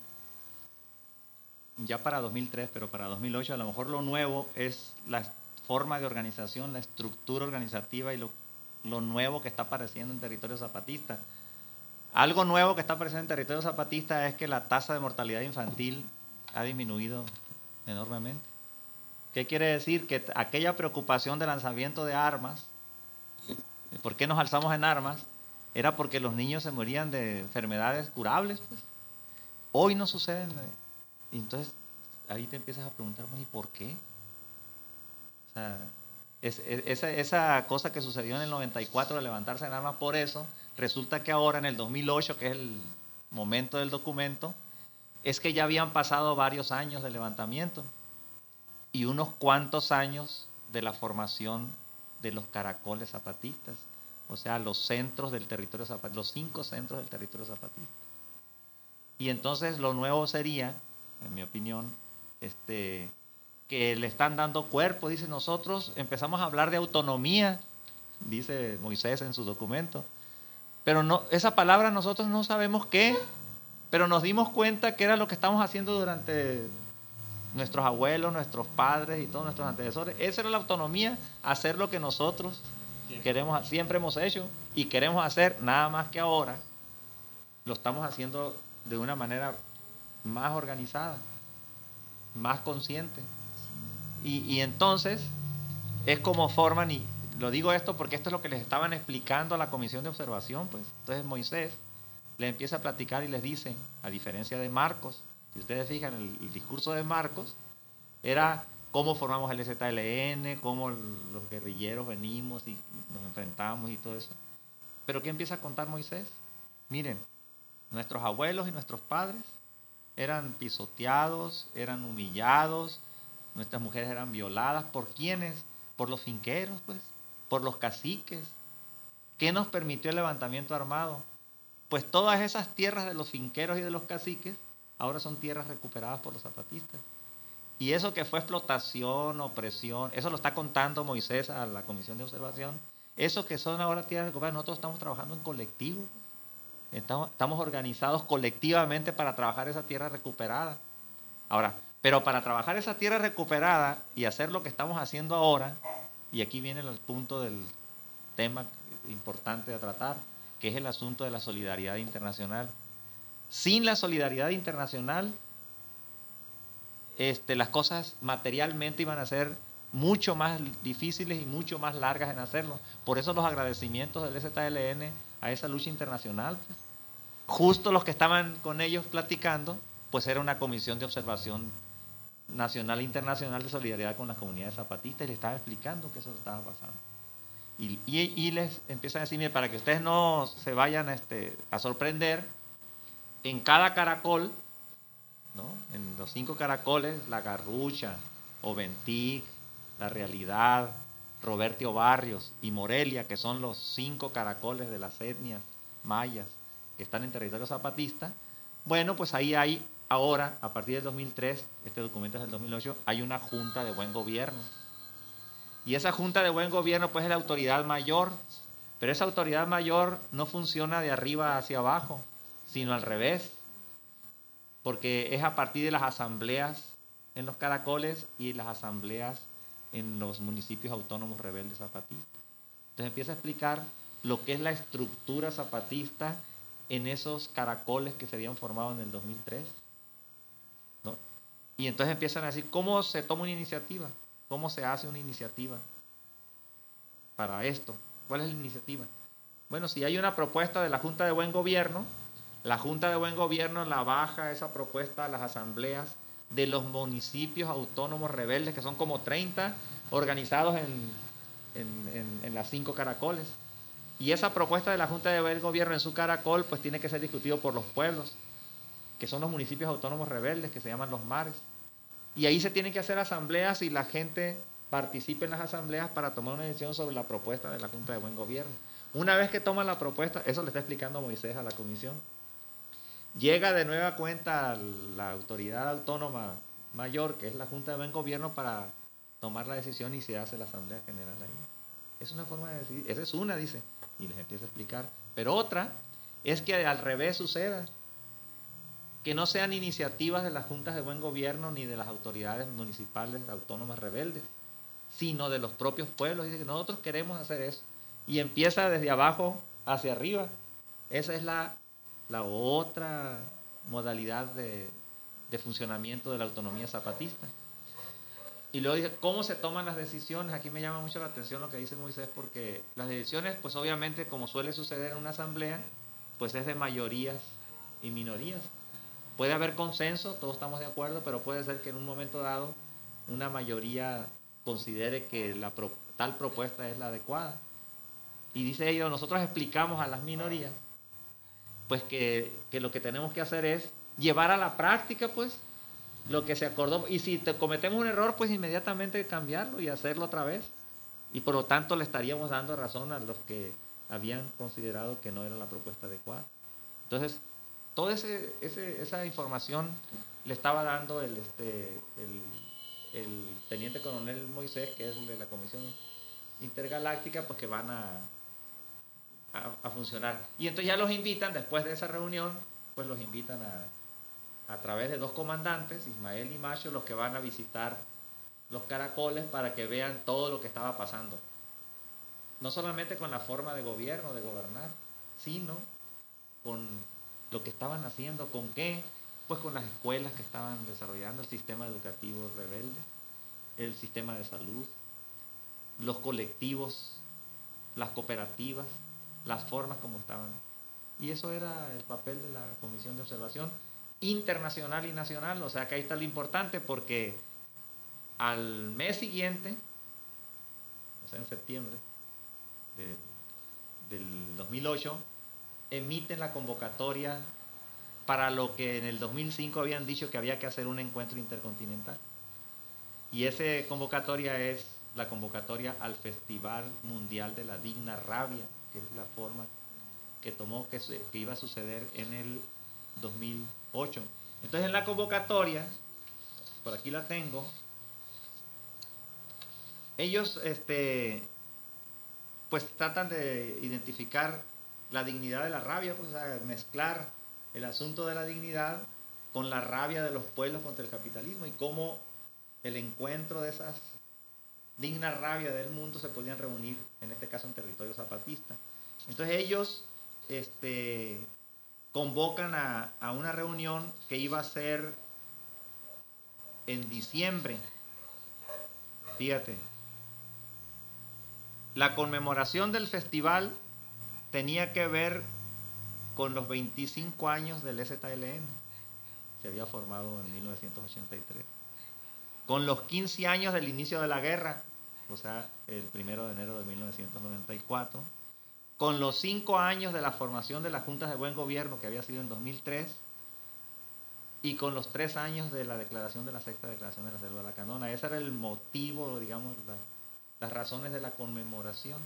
ya para 2003, pero para 2008 a lo mejor lo nuevo es la forma de organización, la estructura organizativa y lo nuevo que está apareciendo en territorio zapatista. Algo nuevo que está apareciendo en territorio zapatista es que la tasa de mortalidad infantil ha disminuido enormemente. ¿Qué quiere decir? Que aquella preocupación de lanzamiento de armas, ¿por qué nos alzamos en armas? Era porque los niños se morían de enfermedades curables, pues. Hoy no suceden. Y entonces ahí te empiezas a preguntar, ¿y por qué? O sea, esa cosa que sucedió en el 94 de levantarse en armas, por eso resulta que ahora en el 2008, que es el momento del documento, es que ya habían pasado varios años de levantamiento y unos cuantos años de la formación de los caracoles zapatistas, o sea, los centros del territorio zapatista, los 5 centros del territorio zapatista. Y entonces lo nuevo sería, en mi opinión, que le están dando cuerpo. Dice, nosotros empezamos a hablar de autonomía, dice Moisés en su documento, pero no, esa palabra nosotros no sabemos qué, pero nos dimos cuenta que era lo que estamos haciendo durante nuestros abuelos, nuestros padres y todos nuestros antecesores. Esa era la autonomía, hacer lo que nosotros queremos, siempre hemos hecho y queremos hacer, nada más que ahora lo estamos haciendo de una manera más organizada, más consciente. Y entonces es como forman, y lo digo esto porque esto es lo que les estaban explicando a la comisión de observación, pues. Entonces Moisés les empieza a platicar y les dice, a diferencia de Marcos, si ustedes fijan, el discurso de Marcos era cómo formamos el ZLN, cómo los guerrilleros venimos y nos enfrentamos y todo eso. Pero ¿qué empieza a contar Moisés? Miren, nuestros abuelos y nuestros padres eran pisoteados, eran humillados, nuestras mujeres eran violadas. ¿Por quiénes? Por los finqueros, pues, por los caciques. ¿Qué nos permitió el levantamiento armado? Pues todas esas tierras de los finqueros y de los caciques ahora son tierras recuperadas por los zapatistas. Y eso que fue explotación, opresión, eso lo está contando Moisés a la comisión de observación. Eso que son ahora tierras recuperadas, nosotros estamos trabajando en colectivo. Estamos organizados colectivamente para trabajar esa tierra recuperada. Ahora, pero para trabajar esa tierra recuperada y hacer lo que estamos haciendo ahora, y aquí viene el punto del tema importante a tratar, que es el asunto de la solidaridad internacional. Sin la solidaridad internacional, las cosas materialmente iban a ser mucho más difíciles y mucho más largas en hacerlo. Por eso los agradecimientos del ZLN a esa lucha internacional. Pues. Justo los que estaban con ellos platicando, pues era una comisión de observación nacional e internacional de solidaridad con las comunidades zapatistas, y les estaba explicando que eso estaba pasando. Y les empiezan a decir, mire, para que ustedes no se vayan a sorprender, en cada caracol, ¿no? En los 5 caracoles, La Garrucha, Oventic, La Realidad, Robertio Barrios y Morelia, que son los 5 caracoles de las etnias mayas que están en territorio zapatista, bueno, pues ahí hay ahora, a partir del 2003, este documento es del 2008, hay una Junta de Buen Gobierno. Y esa Junta de Buen Gobierno pues es la autoridad mayor, pero esa autoridad mayor no funciona de arriba hacia abajo, sino al revés, porque es a partir de las asambleas en los caracoles y las asambleas en los municipios autónomos rebeldes zapatistas. Entonces empieza a explicar lo que es la estructura zapatista en esos caracoles que se habían formado en el 2003, ¿no? Y entonces empiezan a decir cómo se toma una iniciativa, cómo se hace una iniciativa para esto. ¿Cuál es la iniciativa? Bueno, si hay una propuesta de la Junta de Buen Gobierno, la Junta de Buen Gobierno la baja esa propuesta a las asambleas de los municipios autónomos rebeldes, que son como 30 organizados en las 5 caracoles. Y esa propuesta de la Junta de Buen Gobierno en su caracol, pues tiene que ser discutido por los pueblos, que son los municipios autónomos rebeldes, que se llaman los mares. Y ahí se tienen que hacer asambleas y la gente participa en las asambleas para tomar una decisión sobre la propuesta de la Junta de Buen Gobierno. Una vez que toman la propuesta, eso le está explicando Moisés a la comisión, llega de nueva cuenta la autoridad autónoma mayor, que es la Junta de Buen Gobierno, para tomar la decisión y se hace la Asamblea General ahí. Es una forma de decidir, esa es una, dice, y les empieza a explicar. Pero otra es que al revés suceda, que no sean iniciativas de las juntas de buen gobierno ni de las autoridades municipales autónomas rebeldes, sino de los propios pueblos. Dice que nosotros queremos hacer eso. Y empieza desde abajo hacia arriba. Esa es la otra modalidad de funcionamiento de la autonomía zapatista. Y luego dice, ¿cómo se toman las decisiones? Aquí me llama mucho la atención lo que dice Moisés, porque las decisiones, pues obviamente, como suele suceder en una asamblea, pues es de mayorías y minorías. Puede haber consenso, todos estamos de acuerdo, pero puede ser que en un momento dado una mayoría considere que tal propuesta es la adecuada. Y dice ellos, nosotros explicamos a las minorías, pues que lo que tenemos que hacer es llevar a la práctica, pues, lo que se acordó, y si cometemos un error, pues inmediatamente cambiarlo y hacerlo otra vez, y por lo tanto le estaríamos dando razón a los que habían considerado que no era la propuesta adecuada. Entonces, toda esa información le estaba dando el teniente coronel Moisés, que es el de la Comisión Intergaláctica, pues que van a funcionar. Y entonces ya los invitan, después de esa reunión, pues los invitan a través de 2 comandantes, Ismael y Macho, los que van a visitar los caracoles para que vean todo lo que estaba pasando. No solamente con la forma de gobierno, de gobernar, sino con lo que estaban haciendo, ¿con qué? Pues con las escuelas que estaban desarrollando, el sistema educativo rebelde, el sistema de salud, los colectivos, las cooperativas, las formas como estaban. Y eso era el papel de la Comisión de Observación internacional y nacional. O sea que ahí está lo importante, porque al mes siguiente, o sea en septiembre del 2008, emiten la convocatoria para lo que en el 2005 habían dicho que había que hacer un encuentro intercontinental. Y esa convocatoria es la convocatoria al Festival Mundial de la Digna Rabia, que es la forma que tomó que iba a suceder en el 2008. Entonces en la convocatoria, por aquí la tengo, ellos pues tratan de identificar la dignidad de la rabia, pues, o sea, mezclar el asunto de la dignidad con la rabia de los pueblos contra el capitalismo, y cómo el encuentro de esas dignas rabias del mundo se podían reunir, en este caso en territorio zapatista. Entonces ellos convocan a una reunión que iba a ser en diciembre. Fíjate, la conmemoración del festival tenía que ver con los 25 años del EZLN. Se había formado en 1983. Con los 15 años del inicio de la guerra, o sea, el 1 de enero de 1994. Con los 5 años de la formación de las juntas de buen gobierno, que había sido en 2003. Y con los 3 años de la declaración de la sexta declaración de la Selva Lacandona. Ese era el motivo, digamos, las razones de la conmemoración.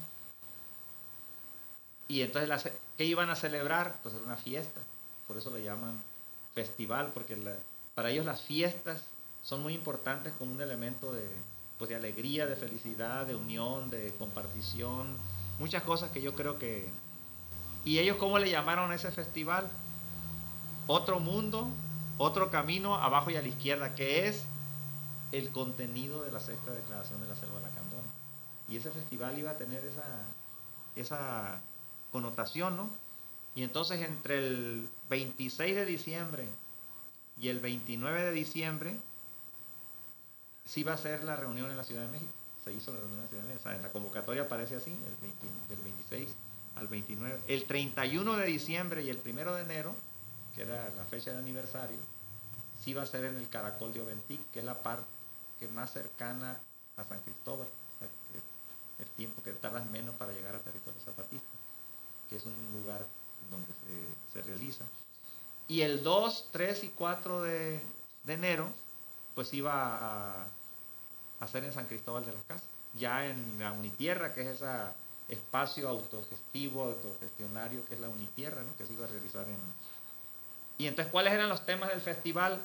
Y entonces, ¿qué iban a celebrar? Pues era una fiesta. Por eso le llaman festival, porque para ellos las fiestas son muy importantes como un elemento de alegría, de felicidad, de unión, de compartición. Muchas cosas que yo creo que... ¿Y ellos cómo le llamaron a ese festival? Otro mundo, otro camino, abajo y a la izquierda, que es el contenido de la sexta declaración de la Selva Lacandona. Y ese festival iba a tener esa connotación, ¿no? Y entonces entre el 26 de diciembre y el 29 de diciembre sí va a ser la reunión en la Ciudad de México. Se hizo la reunión en la Ciudad de México. O sea, en la convocatoria aparece así, del 26 al 29. El 31 de diciembre y el 1 de enero, que era la fecha de aniversario, sí va a ser en el Caracol de Oventic, que es la parte más cercana a San Cristóbal. O sea, que el tiempo que tardas menos para llegar a territorio zapatista, que es un lugar donde se realiza. Y el 2, 3 y 4 de enero, pues iba a ser en San Cristóbal de las Casas, ya en la Unitierra, que es ese espacio autogestivo, autogestionario, que es la Unitierra, ¿no? Que se iba a realizar Y entonces, ¿cuáles eran los temas del festival?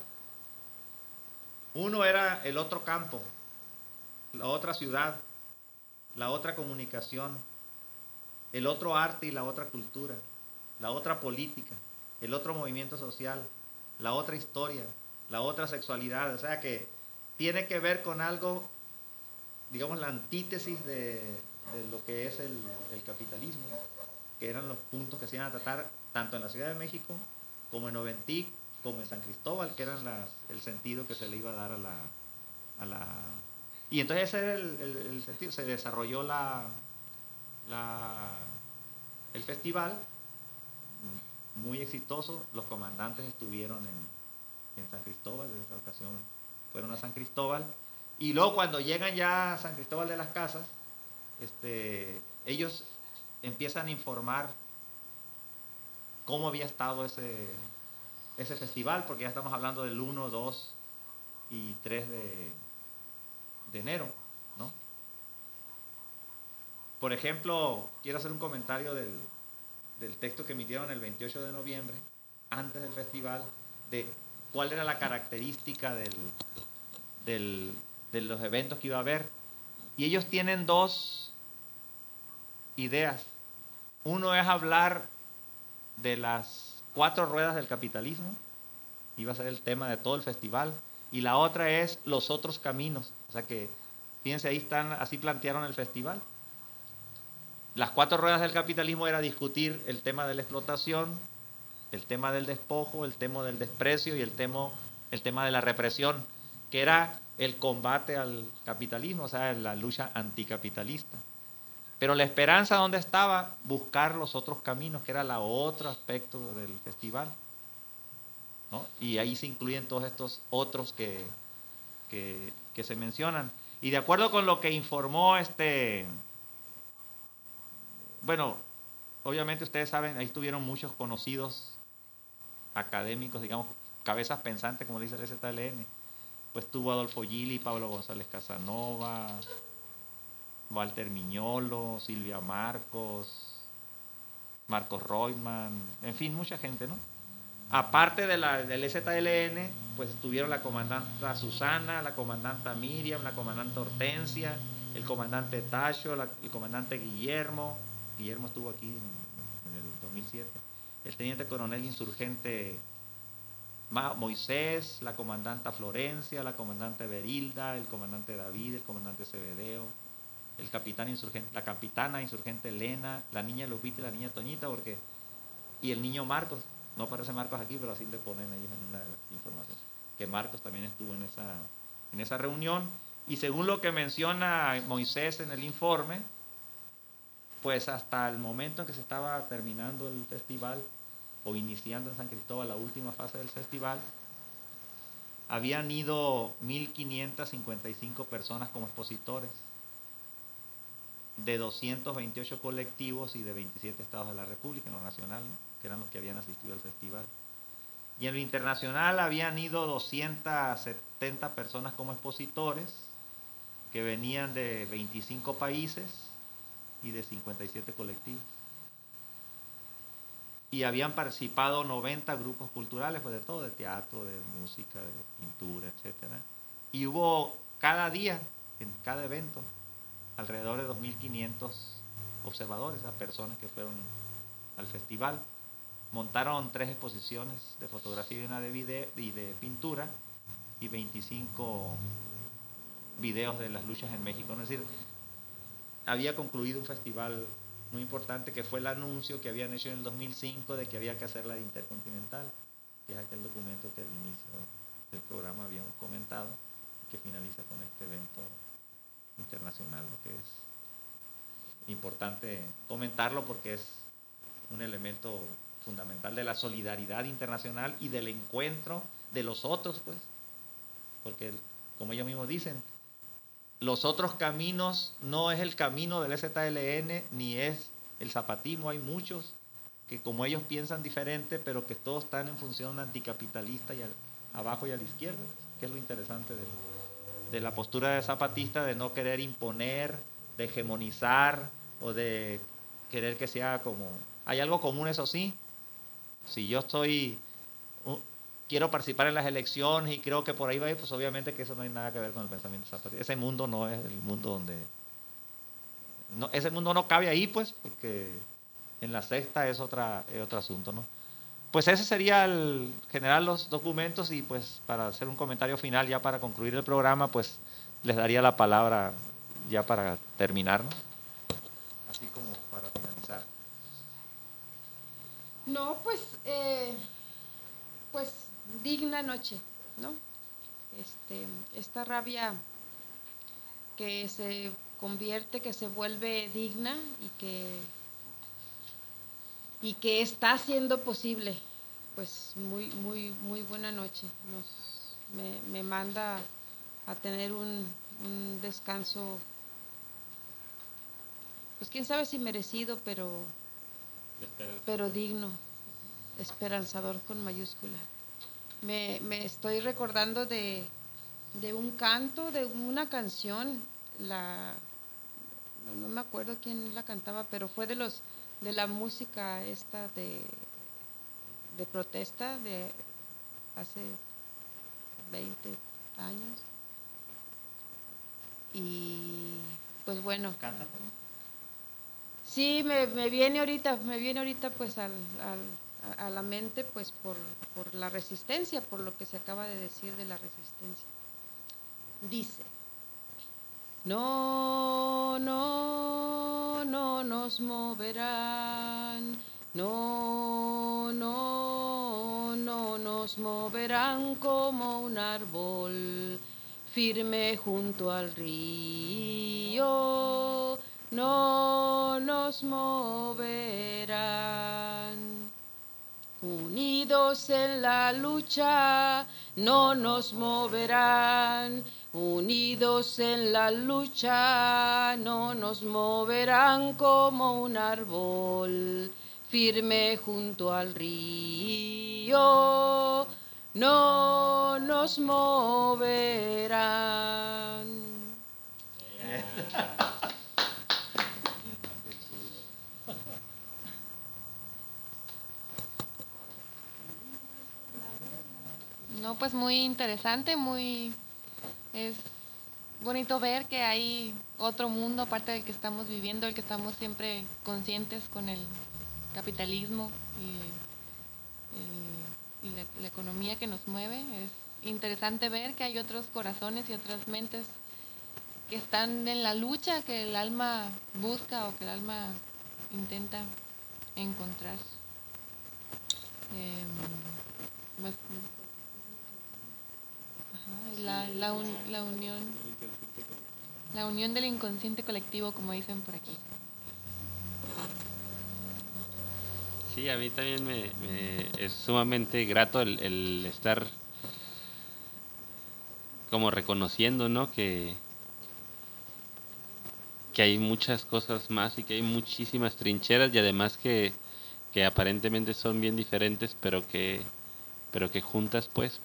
Uno era el otro campo, la otra ciudad, la otra comunicación, el otro arte y la otra cultura, la otra política, el otro movimiento social, la otra historia, la otra sexualidad. O sea que tiene que ver con algo, digamos, la antítesis de lo que es el capitalismo, que eran los puntos que se iban a tratar tanto en la Ciudad de México como en Oventic, como en San Cristóbal, que eran el sentido que se le iba a dar a la... Y entonces ese era el sentido. Se desarrolló el festival, muy exitoso. Los comandantes estuvieron en San Cristóbal, en esa ocasión fueron a San Cristóbal. Y luego cuando llegan ya a San Cristóbal de las Casas, ellos empiezan a informar cómo había estado ese festival, porque ya estamos hablando del 1, 2 y 3 de enero, ¿no? Por ejemplo, quiero hacer un comentario del texto que emitieron el 28 de noviembre, antes del festival, de cuál era la característica de los eventos que iba a haber. Y ellos tienen 2 ideas. Uno es hablar de las 4 ruedas del capitalismo, iba a ser el tema de todo el festival, y la otra es los otros caminos. O sea que, fíjense, ahí están, así plantearon el festival. Las 4 ruedas del capitalismo era discutir el tema de la explotación, el tema del despojo, el tema del desprecio y el tema de la represión, que era el combate al capitalismo, o sea, la lucha anticapitalista. Pero la esperanza, ¿dónde estaba? Buscar los otros caminos, que era el otro aspecto del festival, ¿no? Y ahí se incluyen todos estos otros que se mencionan. Y de acuerdo con lo que informó bueno, obviamente ustedes saben, ahí estuvieron muchos conocidos académicos, digamos, cabezas pensantes, como dice el EZLN. Pues tuvo Adolfo Gili, Pablo González Casanova, Walter Miñolo, Silvia Marcos Reutemann, en fin, mucha gente, ¿no? Aparte del EZLN, pues estuvieron la comandanta Susana, la comandanta Miriam, la comandante Hortensia, el comandante Tacho, el comandante Guillermo estuvo aquí en el 2007, el teniente coronel insurgente Moisés, la comandanta Florencia, la comandante Berilda, el comandante David, el comandante Cebedeo, el capitán insurgente, la capitana insurgente Elena, la niña Lupita y la niña Toñita, y el niño Marcos. No aparece Marcos aquí, pero así le ponen ahí en una de las informaciones, que Marcos también estuvo en esa reunión. Y según lo que menciona Moisés en el informe, pues hasta el momento en que se estaba terminando el festival, o iniciando en San Cristóbal la última fase del festival, habían ido 1.555 personas como expositores, de 228 colectivos y de 27 estados de la República, en lo nacional, ¿no?, que eran los que habían asistido al festival. Y en lo internacional habían ido 270 personas como expositores, que venían de 25 países y de 57 colectivos. Y habían participado 90 grupos culturales, pues de todo, de teatro, de música, de pintura, etcétera. Y hubo cada día, en cada evento, alrededor de 2.500 observadores, personas que fueron al festival. Montaron 3 exposiciones de fotografía y una de video y de pintura, y 25 videos de las luchas en México. Es decir, había concluido un festival muy importante, que fue el anuncio que habían hecho en el 2005 de que había que hacer la Intercontinental, que es aquel documento que al inicio del programa habíamos comentado, que finaliza con este evento internacional, lo que es importante comentarlo porque es un elemento fundamental de la solidaridad internacional y del encuentro de los otros, pues, porque como ellos mismos dicen, los otros caminos no es el camino del ZLN ni es el zapatismo. Hay muchos que como ellos piensan diferente, pero que todos están en función anticapitalista y abajo y a la izquierda, que es lo interesante de la postura de zapatista, de no querer imponer, de hegemonizar o de querer que sea como... Hay algo común, eso sí. Si yo quiero participar en las elecciones y creo que por ahí va a ir, pues obviamente que eso no hay nada que ver con el pensamiento zapatista. Ese mundo no es el mundo donde... No, ese mundo no cabe ahí, pues, porque en la sexta es otro asunto, ¿no? Pues ese sería el general los documentos, y pues para hacer un comentario final ya para concluir el programa, pues les daría la palabra ya para terminar, ¿no? Así como para finalizar. No, pues digna noche, ¿no? Esta rabia que se convierte, que se vuelve digna y que está siendo posible, pues muy buena noche. Me manda a tener un descanso, pues quién sabe si merecido, pero digno, esperanzador con mayúscula. Me estoy recordando de un canto, de una canción, no me acuerdo quién la cantaba, pero fue de la música esta de protesta de hace 20 años. Y pues bueno. Cántate. Sí, me viene ahorita pues a la mente, pues por la resistencia, por lo que se acaba de decir de la resistencia. Dice: no nos moverán, no nos moverán como un árbol firme junto al río, no nos moverán. Unidos en la lucha, no nos moverán. Unidos en la lucha, no nos moverán como un árbol firme junto al río, no nos moverán. No, pues muy interesante, es bonito ver que hay otro mundo aparte del que estamos viviendo, el que estamos siempre conscientes con el capitalismo y la economía que nos mueve. Es interesante ver que hay otros corazones y otras mentes que están en la lucha que el alma busca o que el alma intenta encontrar. Pues, ajá, la unión del inconsciente colectivo, como dicen por aquí. Sí, a mí también me es sumamente grato el estar como reconociendo, ¿no? Que hay muchas cosas más y que hay muchísimas trincheras y además que aparentemente son bien diferentes, pero que juntas pues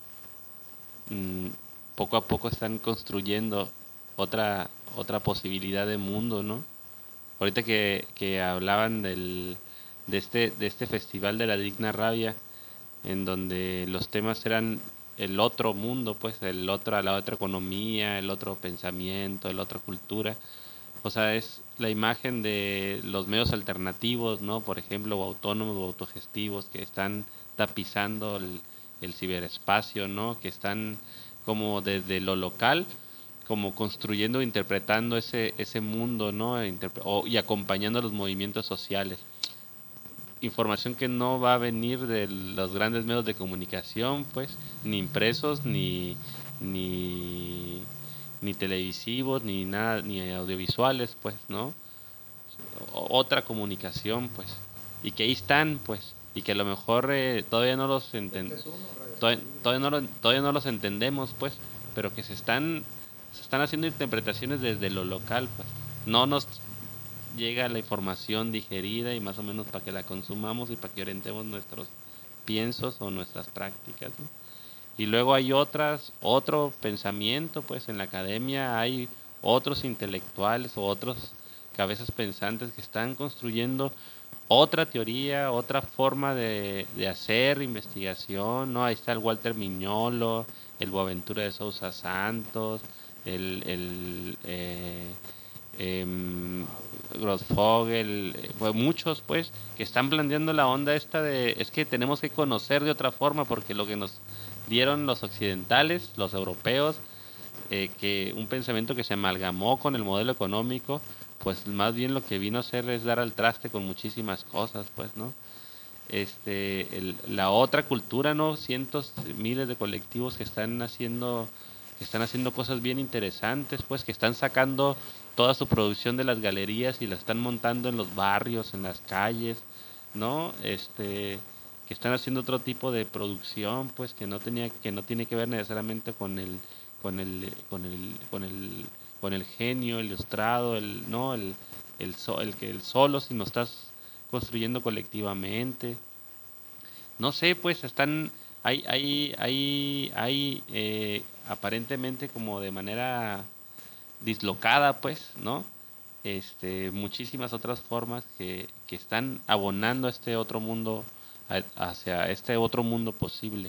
poco a poco están construyendo otra posibilidad de mundo, ¿no? Ahorita que hablaban de este festival de la Digna Rabia, en donde los temas eran el otro mundo, pues la otra economía, el otro pensamiento, la otra cultura. O sea, es la imagen de los medios alternativos, ¿no? Por ejemplo, o autónomos o autogestivos que están tapizando el ciberespacio, ¿no? Que están como desde lo local, como construyendo e interpretando ese mundo, ¿no? Y acompañando los movimientos sociales. Información que no va a venir de los grandes medios de comunicación, pues, ni impresos, ni televisivos, ni nada, ni audiovisuales, pues, ¿no? Otra comunicación, pues, y que ahí están, pues, y que a lo mejor todavía no los todavía no los entendemos, pues, pero que se están haciendo interpretaciones desde lo local, pues. No nos llega la información digerida y más o menos para que la consumamos y para que orientemos nuestros piensos o nuestras prácticas, ¿no? Y luego hay otro pensamiento, pues en la academia hay otros intelectuales o otros cabezas pensantes que están construyendo otra teoría, otra forma de hacer investigación, ¿no? Ahí está el Walter Miñolo, el Boaventura de Sousa Santos, Grossfogel, pues muchos pues que están planteando la onda esta de es que tenemos que conocer de otra forma porque lo que nos dieron los occidentales, los europeos, que un pensamiento que se amalgamó con el modelo económico, pues más bien lo que vino a hacer es dar al traste con muchísimas cosas, pues, ¿no? La otra cultura, ¿no? Cientos, miles de colectivos que están haciendo cosas bien interesantes, pues, que están sacando toda su producción de las galerías y la están montando en los barrios, en las calles, ¿no? Que están haciendo otro tipo de producción, pues, que no tiene que ver necesariamente con el genio, el ilustrado, el solo, sino estás construyendo colectivamente. No sé, pues, hay aparentemente como de manera dislocada, pues, ¿no? Muchísimas otras formas que están abonando a este otro mundo, hacia este otro mundo posible.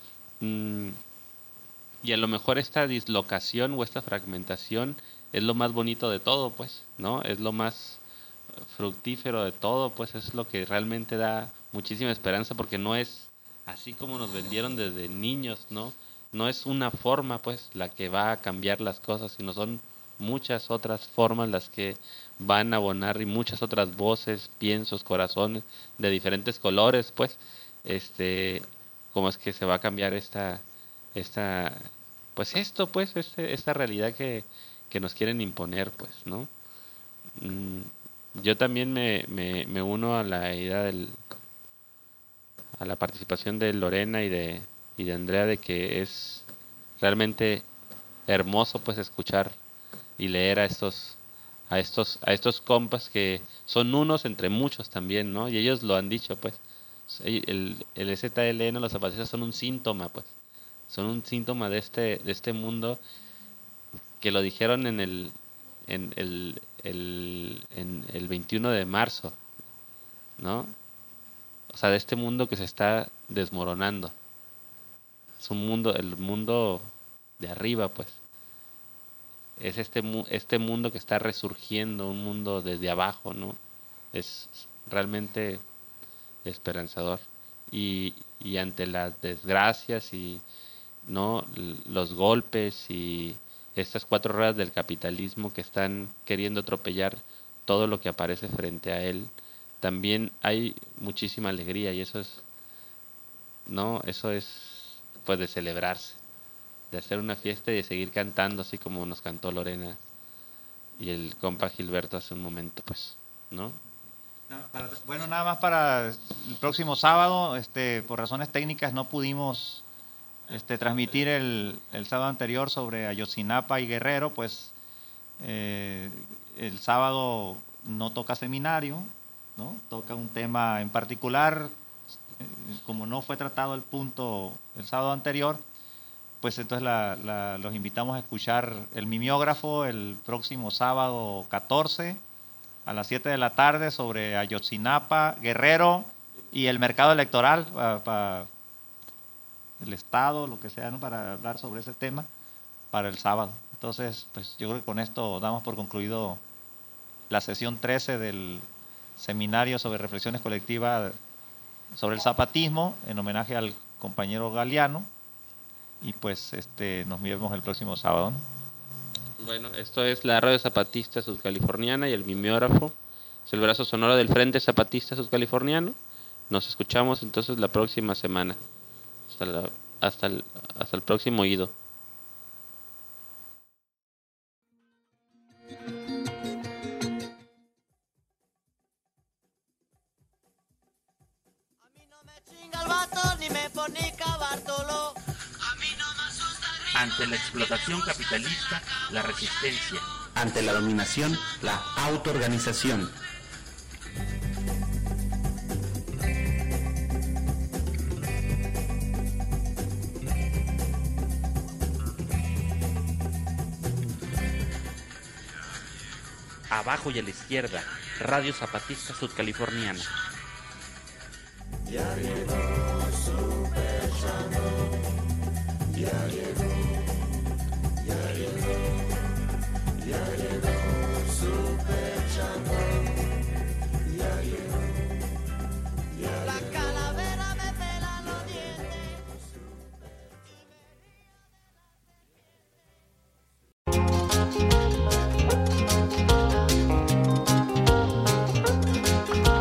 Y a lo mejor esta dislocación o esta fragmentación es lo más bonito de todo, pues, ¿no? Es lo más fructífero de todo, pues es lo que realmente da muchísima esperanza porque no es así como nos vendieron desde niños, ¿no? No es una forma, pues, la que va a cambiar las cosas, sino son muchas otras formas las que van a abonar y muchas otras voces, piensos, corazones de diferentes colores, pues, cómo es que se va a cambiar esta esta realidad que nos quieren imponer, pues, ¿no? Yo también me uno a la idea a la participación de Lorena y de Andrea de que es realmente hermoso, pues, escuchar y leer a estos compas que son unos entre muchos también, ¿no? Y ellos lo han dicho, pues, el ZLN, los zapatistas son un síntoma, pues, son un síntoma de este mundo que lo dijeron en el 21 de marzo, ¿no? O sea, de este mundo que se está desmoronando. Es un mundo, el mundo de arriba, pues. Es este mundo que está resurgiendo, un mundo desde abajo, ¿no? Es realmente esperanzador. Y ante las desgracias y no los golpes y estas 4 ruedas del capitalismo que están queriendo atropellar todo lo que aparece frente a él, también hay muchísima alegría, y eso es, ¿no? Eso es, pues, de celebrarse, de hacer una fiesta y de seguir cantando así como nos cantó Lorena y el compa Gilberto hace un momento, pues, ¿no? Bueno, nada más para el próximo sábado, por razones técnicas no pudimos transmitir el sábado anterior sobre Ayotzinapa y Guerrero, pues el sábado no toca seminario, ¿no? Toca un tema en particular, como no fue tratado el punto el sábado anterior, pues entonces los invitamos a escuchar el mimeógrafo el próximo sábado 14 a las 7 de la tarde sobre Ayotzinapa, Guerrero y el mercado electoral para el Estado, lo que sea, ¿no? Para hablar sobre ese tema para el sábado. Entonces, pues yo creo que con esto damos por concluido la sesión 13 del seminario sobre reflexiones colectivas sobre el zapatismo, en homenaje al compañero Galeano, y pues nos vemos el próximo sábado, ¿no? Bueno, esto es la Radio Zapatista Sudcaliforniana y el mimeógrafo. Es el brazo sonoro del Frente Zapatista Sudcaliforniano. Nos escuchamos entonces la próxima semana. Hasta el próximo oído. Ante la explotación capitalista, la resistencia. Ante la dominación, la autoorganización. Abajo y a la izquierda, Radio Zapatista Sudcaliforniana. Ya llegó Super Chano, ya llegó.